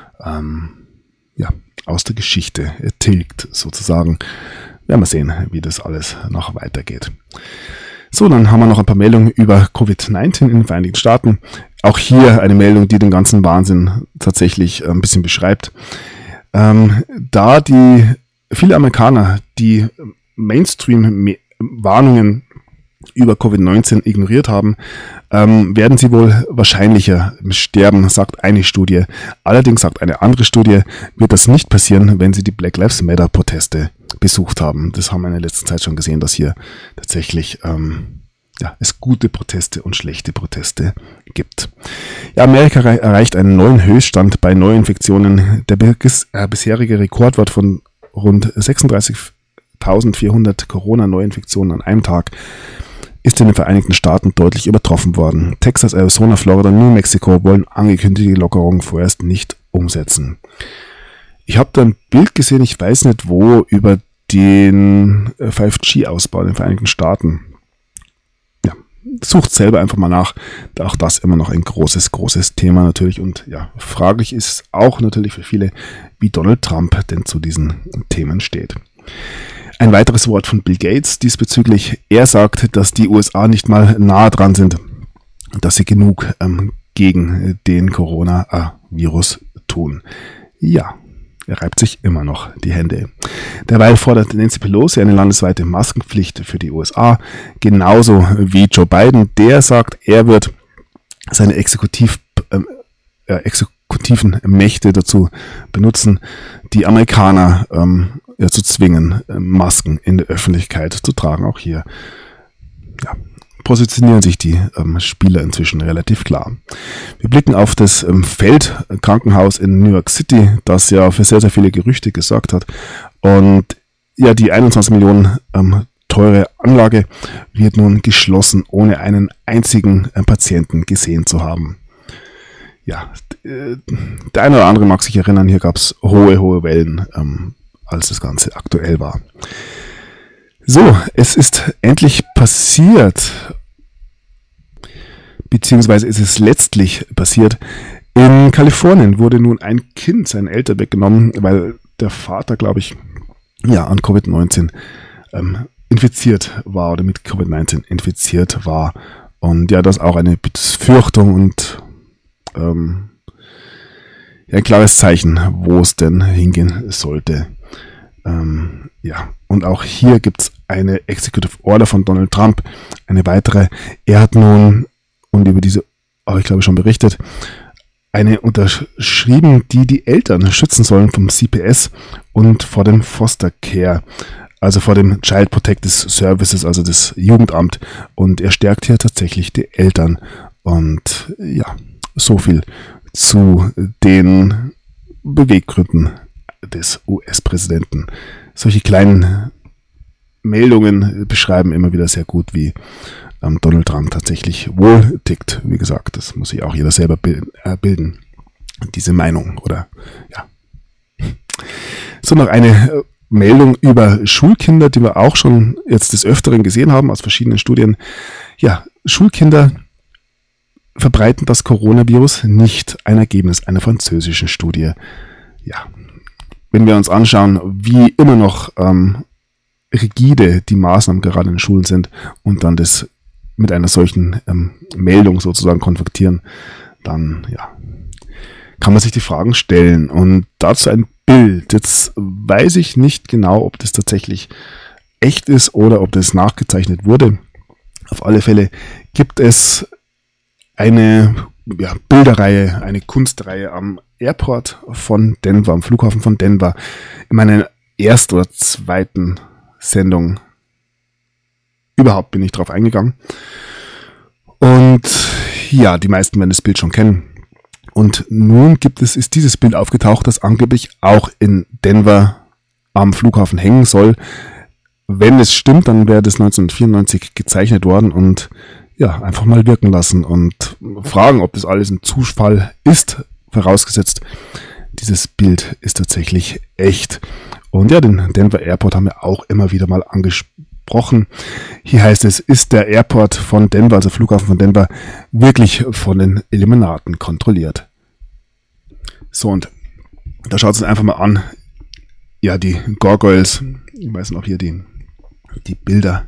aus der Geschichte tilgt sozusagen. Werden wir sehen, wie das alles noch weitergeht. So, dann haben wir noch ein paar Meldungen über Covid-19 in den Vereinigten Staaten. Auch hier eine Meldung, die den ganzen Wahnsinn tatsächlich ein bisschen beschreibt. Da viele Amerikaner die Mainstream-Warnungen über Covid-19 ignoriert haben, werden sie wohl wahrscheinlicher sterben, sagt eine Studie. Allerdings sagt eine andere Studie, wird das nicht passieren, wenn sie die Black Lives Matter-Proteste besucht haben. Das haben wir in der letzten Zeit schon gesehen, dass hier tatsächlich es gute Proteste und schlechte Proteste gibt. Ja, Amerika erreicht einen neuen Höchststand bei Neuinfektionen. Der bisherige Rekordwert von rund 36.400 Corona-Neuinfektionen an einem Tag ist in den Vereinigten Staaten deutlich übertroffen worden. Texas, Arizona, Florida, New Mexico wollen angekündigte Lockerungen vorerst nicht umsetzen. Ich habe da ein Bild gesehen, ich weiß nicht wo, über den 5G-Ausbau in den Vereinigten Staaten. Ja, sucht selber einfach mal nach. Auch das immer noch ein großes Thema natürlich. Und ja, fraglich ist auch natürlich für viele, wie Donald Trump denn zu diesen Themen steht. Ein weiteres Wort von Bill Gates diesbezüglich. Er sagt, dass die USA nicht mal nahe dran sind, dass sie genug gegen den Coronavirus tun. Ja, er reibt sich immer noch die Hände. Derweil fordert Nancy Pelosi eine landesweite Maskenpflicht für die USA, genauso wie Joe Biden. Der sagt, er wird seine exekutiven Mächte dazu benutzen, die Amerikaner zu zwingen, Masken in der Öffentlichkeit zu tragen. Auch hier positionieren sich die Spieler inzwischen relativ klar. Wir blicken auf das Feldkrankenhaus in New York City, das ja für sehr, sehr viele Gerüchte gesorgt hat. Und ja, die 21 Millionen teure Anlage wird nun geschlossen, ohne einen einzigen Patienten gesehen zu haben. Ja, der eine oder andere mag sich erinnern, hier gab es hohe Wellen, als das Ganze aktuell war. So, es ist endlich passiert, beziehungsweise ist es letztlich passiert. In Kalifornien wurde nun ein Kind seinen Eltern weggenommen, weil der Vater, glaube ich, an Covid-19 infiziert war oder mit Covid-19 infiziert war. Und ja, das auch eine Befürchtung und ein klares Zeichen, wo es denn hingehen sollte. Und auch hier gibt es eine Executive Order von Donald Trump, eine weitere. Er hat nun, und über diese habe ich glaube ich schon berichtet, eine unterschrieben, die Eltern schützen sollen vom CPS und vor dem Foster Care, also vor dem Child Protective Services, also das Jugendamt. Und er stärkt hier tatsächlich die Eltern. Und ja, so viel zu den Beweggründen des US-Präsidenten. Solche kleinen Meldungen beschreiben immer wieder sehr gut, wie Donald Trump tatsächlich wohl tickt. Wie gesagt, das muss sich auch jeder selber bilden, diese Meinung, oder ja. So, noch eine Meldung über Schulkinder, die wir auch schon jetzt des Öfteren gesehen haben aus verschiedenen Studien. Ja, Schulkinder verbreiten das Coronavirus nicht, ein Ergebnis einer französischen Studie. Ja, wenn wir uns anschauen, wie immer noch rigide die Maßnahmen gerade in den Schulen sind und dann das mit einer solchen Meldung sozusagen konfrontieren, dann ja, kann man sich die Fragen stellen. Und dazu ein Bild. Jetzt weiß ich nicht genau, ob das tatsächlich echt ist oder ob das nachgezeichnet wurde. Auf alle Fälle gibt es eine Bilderreihe, eine Kunstreihe am Airport von Denver, am Flughafen von Denver, in meiner ersten oder zweiten Sendung überhaupt bin ich drauf eingegangen. Und ja, die meisten werden das Bild schon kennen. Und nun ist dieses Bild aufgetaucht, das angeblich auch in Denver am Flughafen hängen soll. Wenn es stimmt, dann wäre das 1994 gezeichnet worden und ja, einfach mal wirken lassen und fragen, ob das alles ein Zufall ist, vorausgesetzt, dieses Bild ist tatsächlich echt. Und ja, den Denver Airport haben wir auch immer wieder mal angesprochen. Hier heißt es, ist der Airport von Denver, also Flughafen von Denver, wirklich von den Illuminaten kontrolliert? So, und da schaut es uns einfach mal an. Ja, die Gargoyles, ich weiß noch hier die Bilder.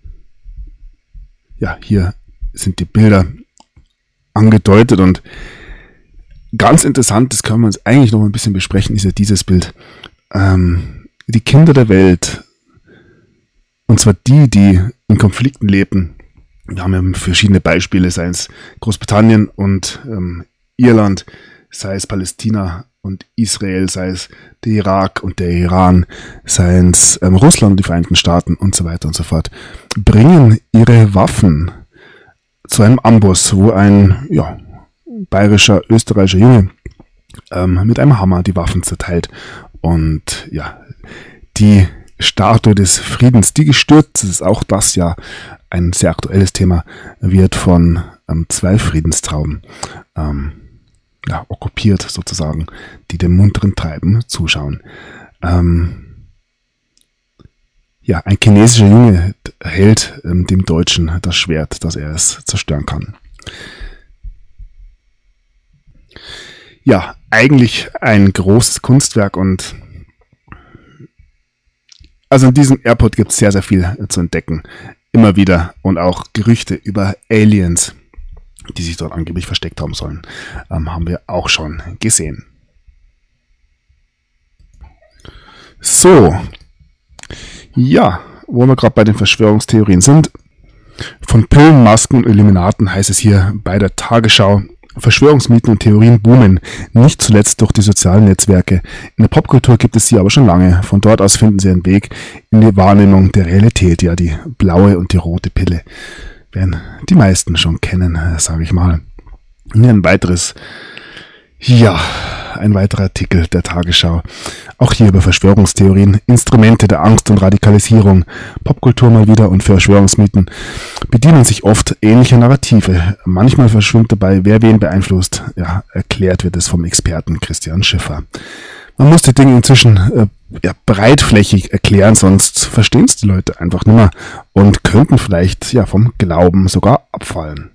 Ja, hier sind die Bilder angedeutet und ganz interessant, das können wir uns eigentlich noch ein bisschen besprechen, ist ja dieses Bild. Die Kinder der Welt, und zwar die in Konflikten lebten. Wir haben ja verschiedene Beispiele, sei es Großbritannien und Irland, sei es Palästina und Israel, sei es der Irak und der Iran, sei es Russland und die Vereinigten Staaten und so weiter und so fort, bringen ihre Waffen zu einem Amboss, wo ein bayerischer, österreichischer Junge mit einem Hammer die Waffen zerteilt. Und ja, die Statue des Friedens, die gestürzt ist, auch das ja ein sehr aktuelles Thema, wird von 2 Friedenstrauben okkupiert sozusagen, die dem munteren Treiben zuschauen. Ein chinesischer Junge hält dem Deutschen das Schwert, dass er es zerstören kann. Ja, eigentlich ein großes Kunstwerk und also in diesem Airport gibt es sehr, sehr viel zu entdecken. Immer wieder und auch Gerüchte über Aliens, die sich dort angeblich versteckt haben sollen, haben wir auch schon gesehen. So, ja, wo wir gerade bei den Verschwörungstheorien sind. Von Pillen, Masken und Illuminaten heißt es hier bei der Tagesschau: Verschwörungsmythen und Theorien boomen, nicht zuletzt durch die sozialen Netzwerke. In der Popkultur gibt es sie aber schon lange. Von dort aus finden sie einen Weg in die Wahrnehmung der Realität. Ja, die blaue und die rote Pille werden die meisten schon kennen, sage ich mal. Und ein weiterer Artikel der Tagesschau. Auch hier über Verschwörungstheorien, Instrumente der Angst und Radikalisierung, Popkultur mal wieder und Verschwörungsmythen bedienen sich oft ähnlicher Narrative. Manchmal verschwimmt dabei, wer wen beeinflusst. Ja, erklärt wird es vom Experten Christian Schiffer. Man muss die Dinge inzwischen breitflächig erklären, sonst verstehen es die Leute einfach nicht mehr und könnten vielleicht vom Glauben sogar abfallen.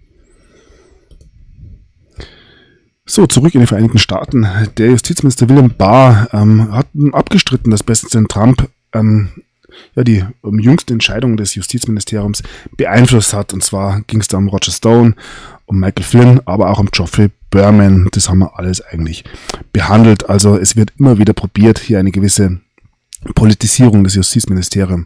So, zurück in die Vereinigten Staaten. Der Justizminister William Barr hat abgestritten, dass Präsident Trump die jüngste Entscheidung des Justizministeriums beeinflusst hat. Und zwar ging es da um Roger Stone, um Michael Flynn, aber auch um Geoffrey Berman. Das haben wir alles eigentlich behandelt. Also es wird immer wieder probiert, hier eine gewisse Politisierung des Justizministeriums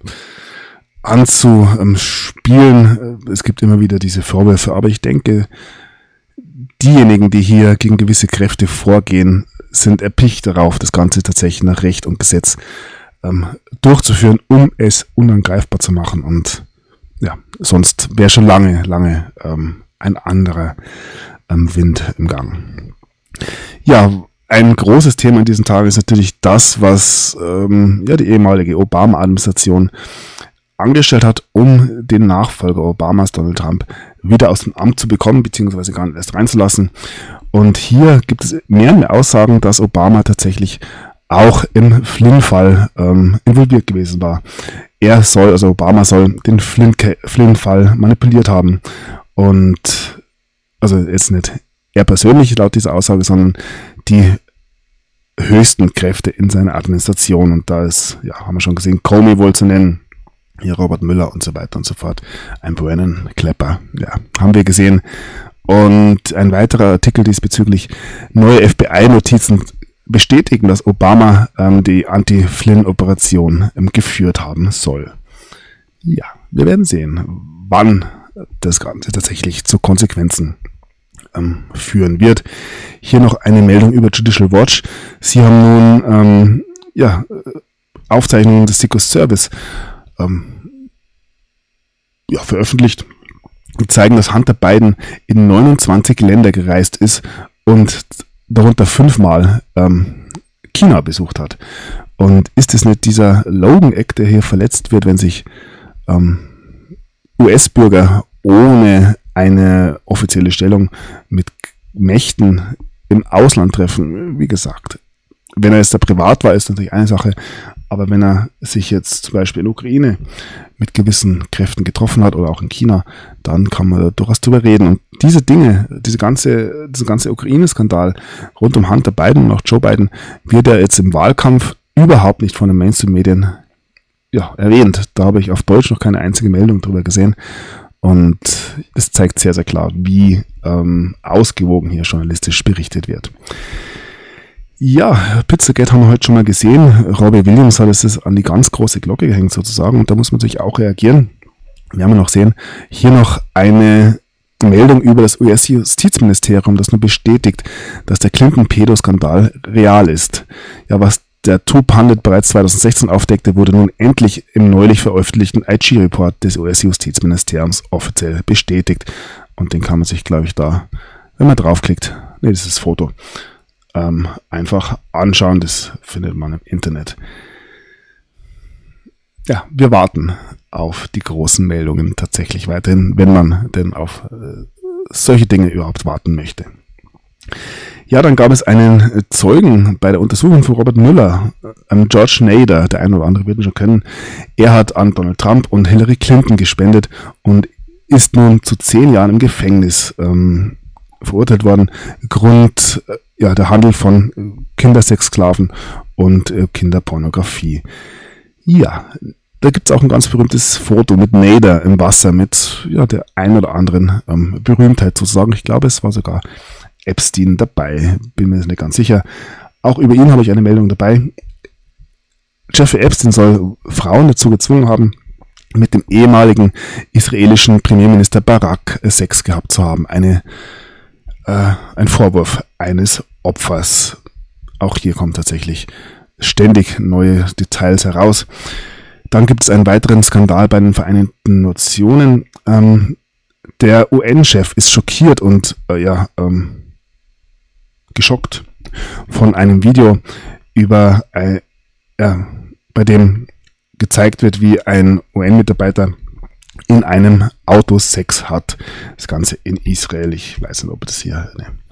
anzuspielen. Es gibt immer wieder diese Vorwürfe, aber ich denke, diejenigen, die hier gegen gewisse Kräfte vorgehen, sind erpicht darauf, das Ganze tatsächlich nach Recht und Gesetz durchzuführen, um es unangreifbar zu machen. Und ja, sonst wäre schon lange ein anderer Wind im Gang. Ja, ein großes Thema in diesen Tagen ist natürlich das, was die ehemalige Obama-Administration angestellt hat, um den Nachfolger Obamas, Donald Trump, wieder aus dem Amt zu bekommen, beziehungsweise gar nicht erst reinzulassen. Und hier gibt es mehr und mehr Aussagen, dass Obama tatsächlich auch im Flynn-Fall involviert gewesen war. Obama soll den Flynn-Fall manipuliert haben. Und also jetzt nicht er persönlich laut dieser Aussage, sondern die höchsten Kräfte in seiner Administration. Und da ist, haben wir schon gesehen, Comey wohl zu nennen, Hier Robert Müller und so weiter und so fort. Ein Brennan Klepper, ja, haben wir gesehen. Und ein weiterer Artikel diesbezüglich: neue FBI-Notizen bestätigen, dass Obama die Anti-Flynn-Operation geführt haben soll. Ja, wir werden sehen, wann das Ganze tatsächlich zu Konsequenzen führen wird. Hier noch eine Meldung über Judicial Watch. Sie haben nun Aufzeichnungen des Secret Service veröffentlicht, die zeigen, dass Hunter Biden in 29 Länder gereist ist und darunter 5-mal China besucht hat. Und ist es nicht dieser Logan Act, der hier verletzt wird, wenn sich US-Bürger ohne eine offizielle Stellung mit Mächten im Ausland treffen? Wie gesagt, wenn er jetzt da privat war, ist natürlich eine Sache, aber wenn er sich jetzt zum Beispiel in der Ukraine mit gewissen Kräften getroffen hat oder auch in China, dann kann man durchaus drüber reden. Und diese Dinge, dieser ganze Ukraine-Skandal rund um Hunter Biden und auch Joe Biden wird ja jetzt im Wahlkampf überhaupt nicht von den Mainstream-Medien erwähnt. Da habe ich auf Deutsch noch keine einzige Meldung drüber gesehen. Und es zeigt sehr, sehr klar, wie ausgewogen hier journalistisch berichtet wird. Ja, Pizzagate haben wir heute schon mal gesehen. Robbie Williams hat es an die ganz große Glocke gehängt sozusagen, und da muss man natürlich auch reagieren. Wir haben noch sehen, hier noch eine Meldung über das US-Justizministerium, das nur bestätigt, dass der Clinton-Pedo-Skandal real ist. Ja, was der Two-Pundit bereits 2016 aufdeckte, wurde nun endlich im neulich veröffentlichten IG-Report des US-Justizministeriums offiziell bestätigt. Und den kann man sich, glaube ich, da, wenn man draufklickt, das ist das Foto, einfach anschauen. Das findet man im Internet. Ja, wir warten auf die großen Meldungen tatsächlich weiterhin, wenn man denn auf solche Dinge überhaupt warten möchte. Ja, dann gab es einen Zeugen bei der Untersuchung von Robert Mueller, George Nader, der eine oder andere wird ihn schon kennen. Er hat an Donald Trump und Hillary Clinton gespendet und ist nun zu 10 Jahren im Gefängnis verurteilt worden. Grund der Handel von Kindersexsklaven und Kinderpornografie. Ja, da gibt es auch ein ganz berühmtes Foto mit Nader im Wasser, mit der ein oder anderen Berühmtheit sozusagen. Ich glaube, es war sogar Epstein dabei, bin mir nicht ganz sicher. Auch über ihn habe ich eine Meldung dabei. Jeffrey Epstein soll Frauen dazu gezwungen haben, mit dem ehemaligen israelischen Premierminister Barak Sex gehabt zu haben. Ein Vorwurf eines Opfers. Auch hier kommen tatsächlich ständig neue Details heraus. Dann gibt es einen weiteren Skandal bei den Vereinten Nationen. Der UN-Chef ist schockiert und geschockt von einem Video über bei dem gezeigt wird, wie ein UN-Mitarbeiter in einem Auto Sex hat. Das Ganze in Israel. Ich weiß nicht, ob das hier...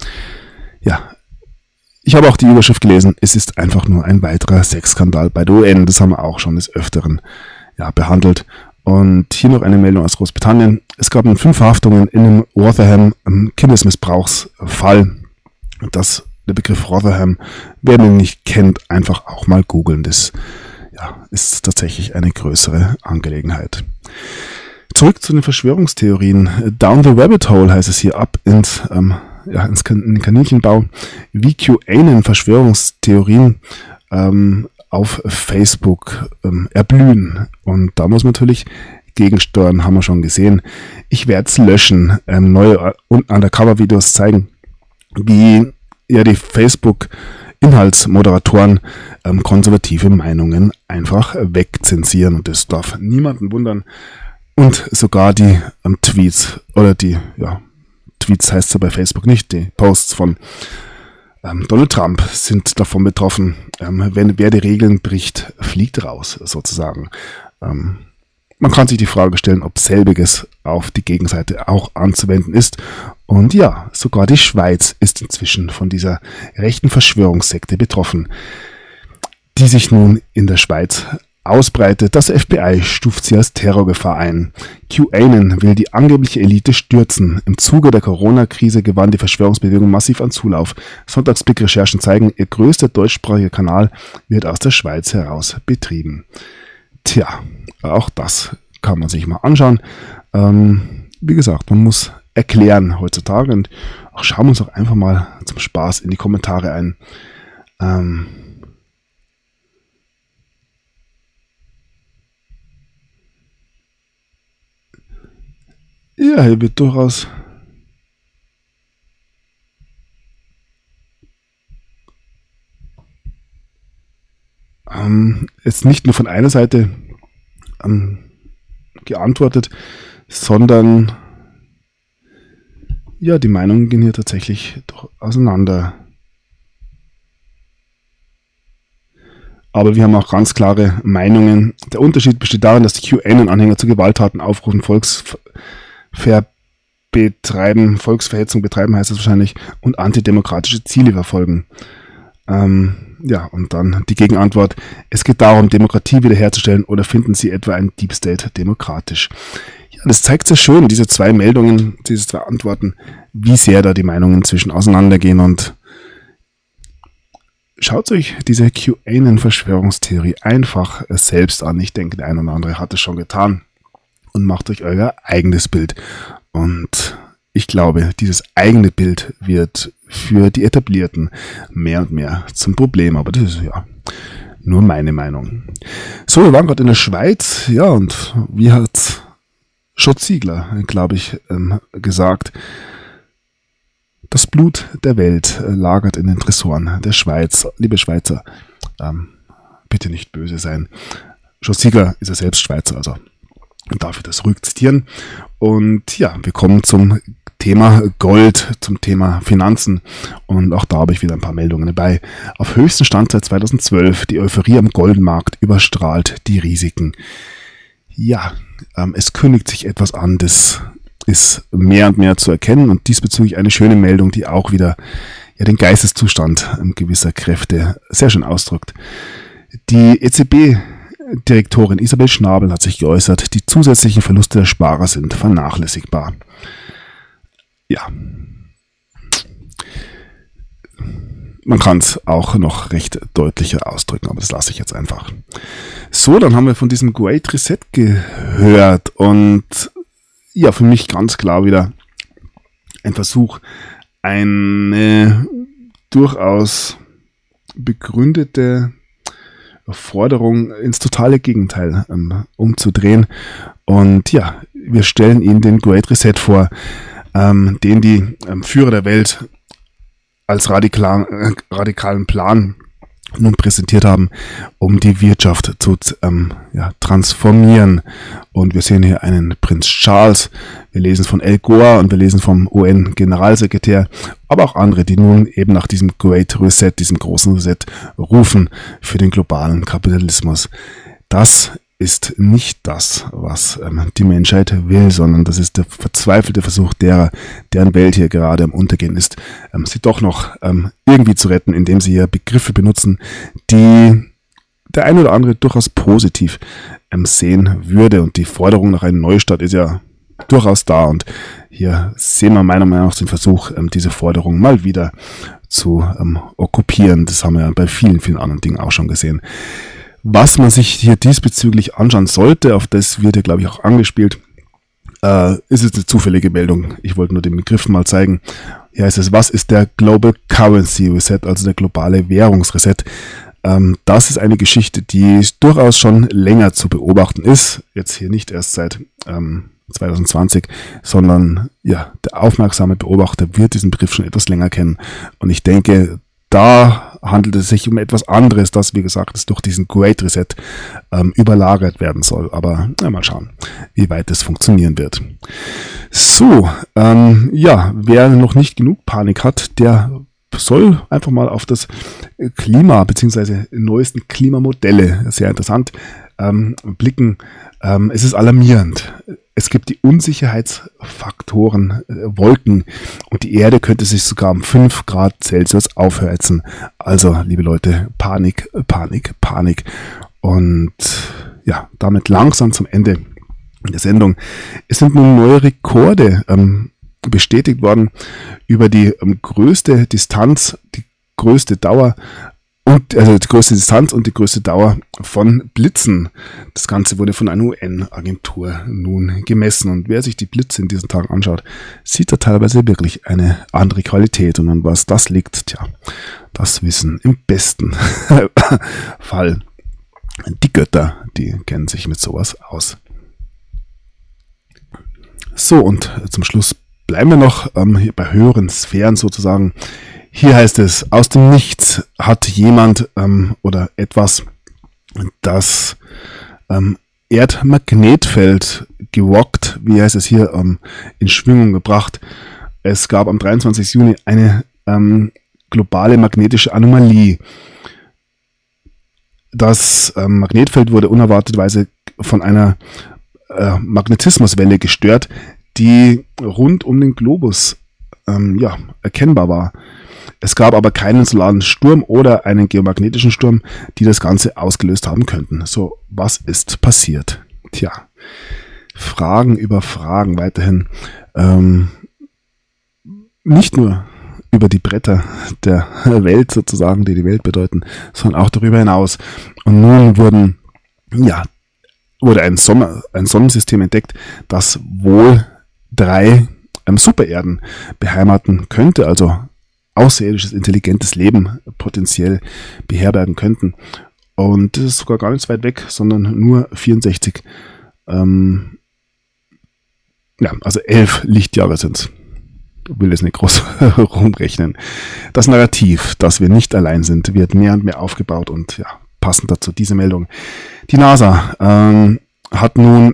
Ich habe auch die Überschrift gelesen. Es ist einfach nur ein weiterer Sexskandal bei der UN. Das haben wir auch schon des Öfteren behandelt. Und hier noch eine Meldung aus Großbritannien. Es gab 5 Verhaftungen in einem Rotherham Kindesmissbrauchsfall. Der Begriff Rotherham, wer den nicht kennt, einfach auch mal googeln. Das ist tatsächlich eine größere Angelegenheit. Zurück zu den Verschwörungstheorien. Down the Rabbit Hole heißt es hier, ab in den Kaninchenbau. Wie QAnon-Verschwörungstheorien auf Facebook erblühen. Und da muss man natürlich gegensteuern, haben wir schon gesehen. Ich werde es löschen. Neue Undercover-Videos zeigen, wie die Facebook-Inhaltsmoderatoren konservative Meinungen einfach wegzensieren. Und das darf niemanden wundern. Und sogar die Tweets oder Tweets heißt es ja bei Facebook nicht, die Posts von Donald Trump sind davon betroffen. Wer die Regeln bricht, fliegt raus, sozusagen. Man kann sich die Frage stellen, ob selbiges auf die Gegenseite auch anzuwenden ist. Und ja, sogar die Schweiz ist inzwischen von dieser rechten Verschwörungssekte betroffen, die sich nun in der Schweiz ausbreitet. Das FBI stuft sie als Terrorgefahr ein. QAnon will die angebliche Elite stürzen. Im Zuge der Corona-Krise gewann die Verschwörungsbewegung massiv an Zulauf. Sonntagsblick-Recherchen zeigen, ihr größter deutschsprachiger Kanal wird aus der Schweiz heraus betrieben. Tja, auch das kann man sich mal anschauen. Wie gesagt, man muss erklären heutzutage und auch schauen wir uns auch einfach mal zum Spaß in die Kommentare ein. Ja, hier wird durchaus jetzt nicht nur von einer Seite geantwortet, sondern ja, die Meinungen gehen hier tatsächlich doch auseinander. Aber wir haben auch ganz klare Meinungen. Der Unterschied besteht darin, dass die QAnon-Anhänger zu Gewalttaten aufrufen, Volksverhetzung betreiben heißt es wahrscheinlich, und antidemokratische Ziele verfolgen. Ja, und dann die Gegenantwort. Es geht darum, Demokratie wiederherzustellen, oder finden Sie etwa ein Deep State demokratisch? Ja, das zeigt sehr schön, diese zwei Meldungen, diese zwei Antworten, wie sehr da die Meinungen inzwischen auseinandergehen. Und schaut euch diese QAnon-Verschwörungstheorie einfach selbst an. Ich denke, der eine oder andere hat es schon getan. Und macht euch euer eigenes Bild. Und ich glaube, dieses eigene Bild wird für die Etablierten mehr und mehr zum Problem. Aber das ist ja nur meine Meinung. So, wir waren gerade in der Schweiz. Ja, und wie hat Schott Ziegler, glaube ich, gesagt, das Blut der Welt lagert in den Tresoren der Schweiz. Liebe Schweizer, bitte nicht böse sein. Schott Ziegler ist ja selbst Schweizer, also darf ich das ruhig zitieren. Und ja, wir kommen zum Thema Gold, zum Thema Finanzen. Und auch da habe ich wieder ein paar Meldungen dabei. Auf höchsten Stand seit 2012. Die Euphorie am Goldmarkt überstrahlt die Risiken. Ja, es kündigt sich etwas an, das ist mehr und mehr zu erkennen. Und diesbezüglich eine schöne Meldung, die auch wieder ja, den Geisteszustand gewisser Kräfte sehr schön ausdrückt. Die EZB-Direktorin Isabel Schnabel hat sich geäußert, die zusätzlichen Verluste der Sparer sind vernachlässigbar. Ja, man kann es auch noch recht deutlicher ausdrücken, aber das lasse ich jetzt einfach. So, dann haben wir von diesem Great Reset gehört und ja, für mich ganz klar wieder ein Versuch, eine durchaus begründete Forderung ins totale Gegenteil umzudrehen. Und ja, wir stellen Ihnen den Great Reset vor, den die Führer der Welt als radikalen Plan nun präsentiert haben, um die Wirtschaft zu transformieren. Und wir sehen hier einen Prinz Charles, wir lesen von Al Gore und wir lesen vom UN-Generalsekretär, aber auch andere, die nun eben nach diesem Great Reset, diesem großen Reset rufen für den globalen Kapitalismus. Das ist nicht das, was die Menschheit will, sondern das ist der verzweifelte Versuch derer, deren Welt hier gerade am Untergehen ist, sie doch noch irgendwie zu retten, indem sie hier Begriffe benutzen, die der ein oder andere durchaus positiv sehen würde. Und die Forderung nach einem Neustart ist ja durchaus da. Und hier sehen wir meiner Meinung nach den Versuch, diese Forderung mal wieder zu okkupieren. Das haben wir ja bei vielen, vielen anderen Dingen auch schon gesehen. Was man sich hier diesbezüglich anschauen sollte, auf das wird ja, glaube ich, auch angespielt, ist es eine zufällige Meldung. Ich wollte nur den Begriff mal zeigen. Hier heißt es, was ist der Global Currency Reset, also der globale Währungsreset? Das ist eine Geschichte, die durchaus schon länger zu beobachten ist. Jetzt hier nicht erst seit 2020, sondern ja, der aufmerksame Beobachter wird diesen Begriff schon etwas länger kennen. Und ich denke, da handelt es sich um etwas anderes, das, wie gesagt, ist durch diesen Great Reset überlagert werden soll. Aber mal schauen, wie weit das funktionieren wird. So, ja, wer noch nicht genug Panik hat, der soll einfach mal auf das Klima bzw. neuesten Klimamodelle, sehr interessant, blicken. Es ist alarmierend. Es gibt die Unsicherheitsfaktoren, Wolken, und die Erde könnte sich sogar um 5 Grad Celsius aufheizen. Also, liebe Leute, Panik, Panik, Panik. Und ja, damit langsam zum Ende der Sendung. Es sind nun neue Rekorde bestätigt worden über die größte Distanz, die größte Dauer und also die größte Distanz und die größte Dauer von Blitzen. Das Ganze wurde von einer UN-Agentur nun gemessen. Und wer sich die Blitze in diesen Tagen anschaut, sieht da teilweise wirklich eine andere Qualität. Und an was das liegt, tja, das wissen im besten Fall die Götter, die kennen sich mit sowas aus. So, und zum Schluss bleiben wir noch hier bei höheren Sphären sozusagen. Hier heißt es, aus dem Nichts hat jemand oder etwas das Erdmagnetfeld gewockt, wie heißt es hier, in Schwingung gebracht. Es gab am 23. Juni eine globale magnetische Anomalie. Das Magnetfeld wurde unerwarteterweise von einer Magnetismuswelle gestört, die rund um den Globus erkennbar war. Es gab aber keinen solaren Sturm oder einen geomagnetischen Sturm, die das Ganze ausgelöst haben könnten. So, was ist passiert? Tja, Fragen über Fragen weiterhin. Nicht nur über die Bretter der Welt sozusagen, die die Welt bedeuten, sondern auch darüber hinaus. Und nun wurde ein Sonnensystem entdeckt, das wohl 3 Supererden beheimaten könnte, also außerirdisches, intelligentes Leben potenziell beherbergen könnten. Und das ist sogar gar nicht so weit weg, sondern nur 64, also 11 Lichtjahre sind es. Ich will es nicht groß rumrechnen. Das Narrativ, dass wir nicht allein sind, wird mehr und mehr aufgebaut und ja, passend dazu diese Meldung. Die NASA hat nun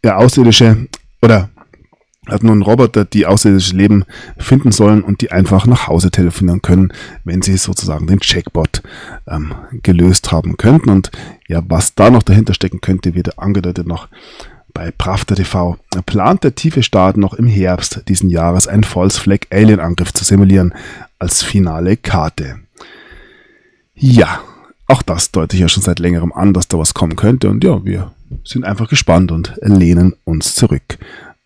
Roboter, die außerirdisches Leben finden sollen und die einfach nach Hause telefonieren können, wenn sie sozusagen den Checkbot gelöst haben könnten. Und ja, was da noch dahinter stecken könnte, wird angedeutet noch bei Pravda TV. Plant der tiefe Staat noch im Herbst diesen Jahres einen False Flag Alien Angriff zu simulieren als finale Karte. Ja, auch das deute ich ja schon seit längerem an, dass da was kommen könnte. Und ja, wir sind einfach gespannt und lehnen uns zurück.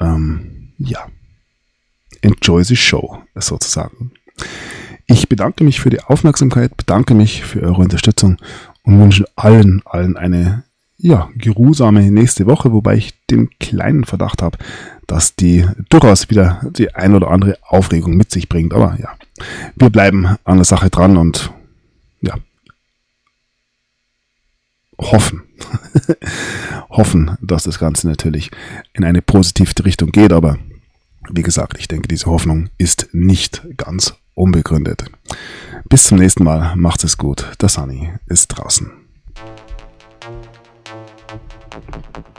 Enjoy the show, sozusagen. Ich bedanke mich für die Aufmerksamkeit, bedanke mich für eure Unterstützung und wünsche allen eine geruhsame nächste Woche, wobei ich den kleinen Verdacht habe, dass die durchaus wieder die ein oder andere Aufregung mit sich bringt. Aber ja, wir bleiben an der Sache dran und ja, hoffen, dass das Ganze natürlich in eine positive Richtung geht, aber wie gesagt, ich denke, diese Hoffnung ist nicht ganz unbegründet. Bis zum nächsten Mal, macht's es gut, der Sunny ist draußen.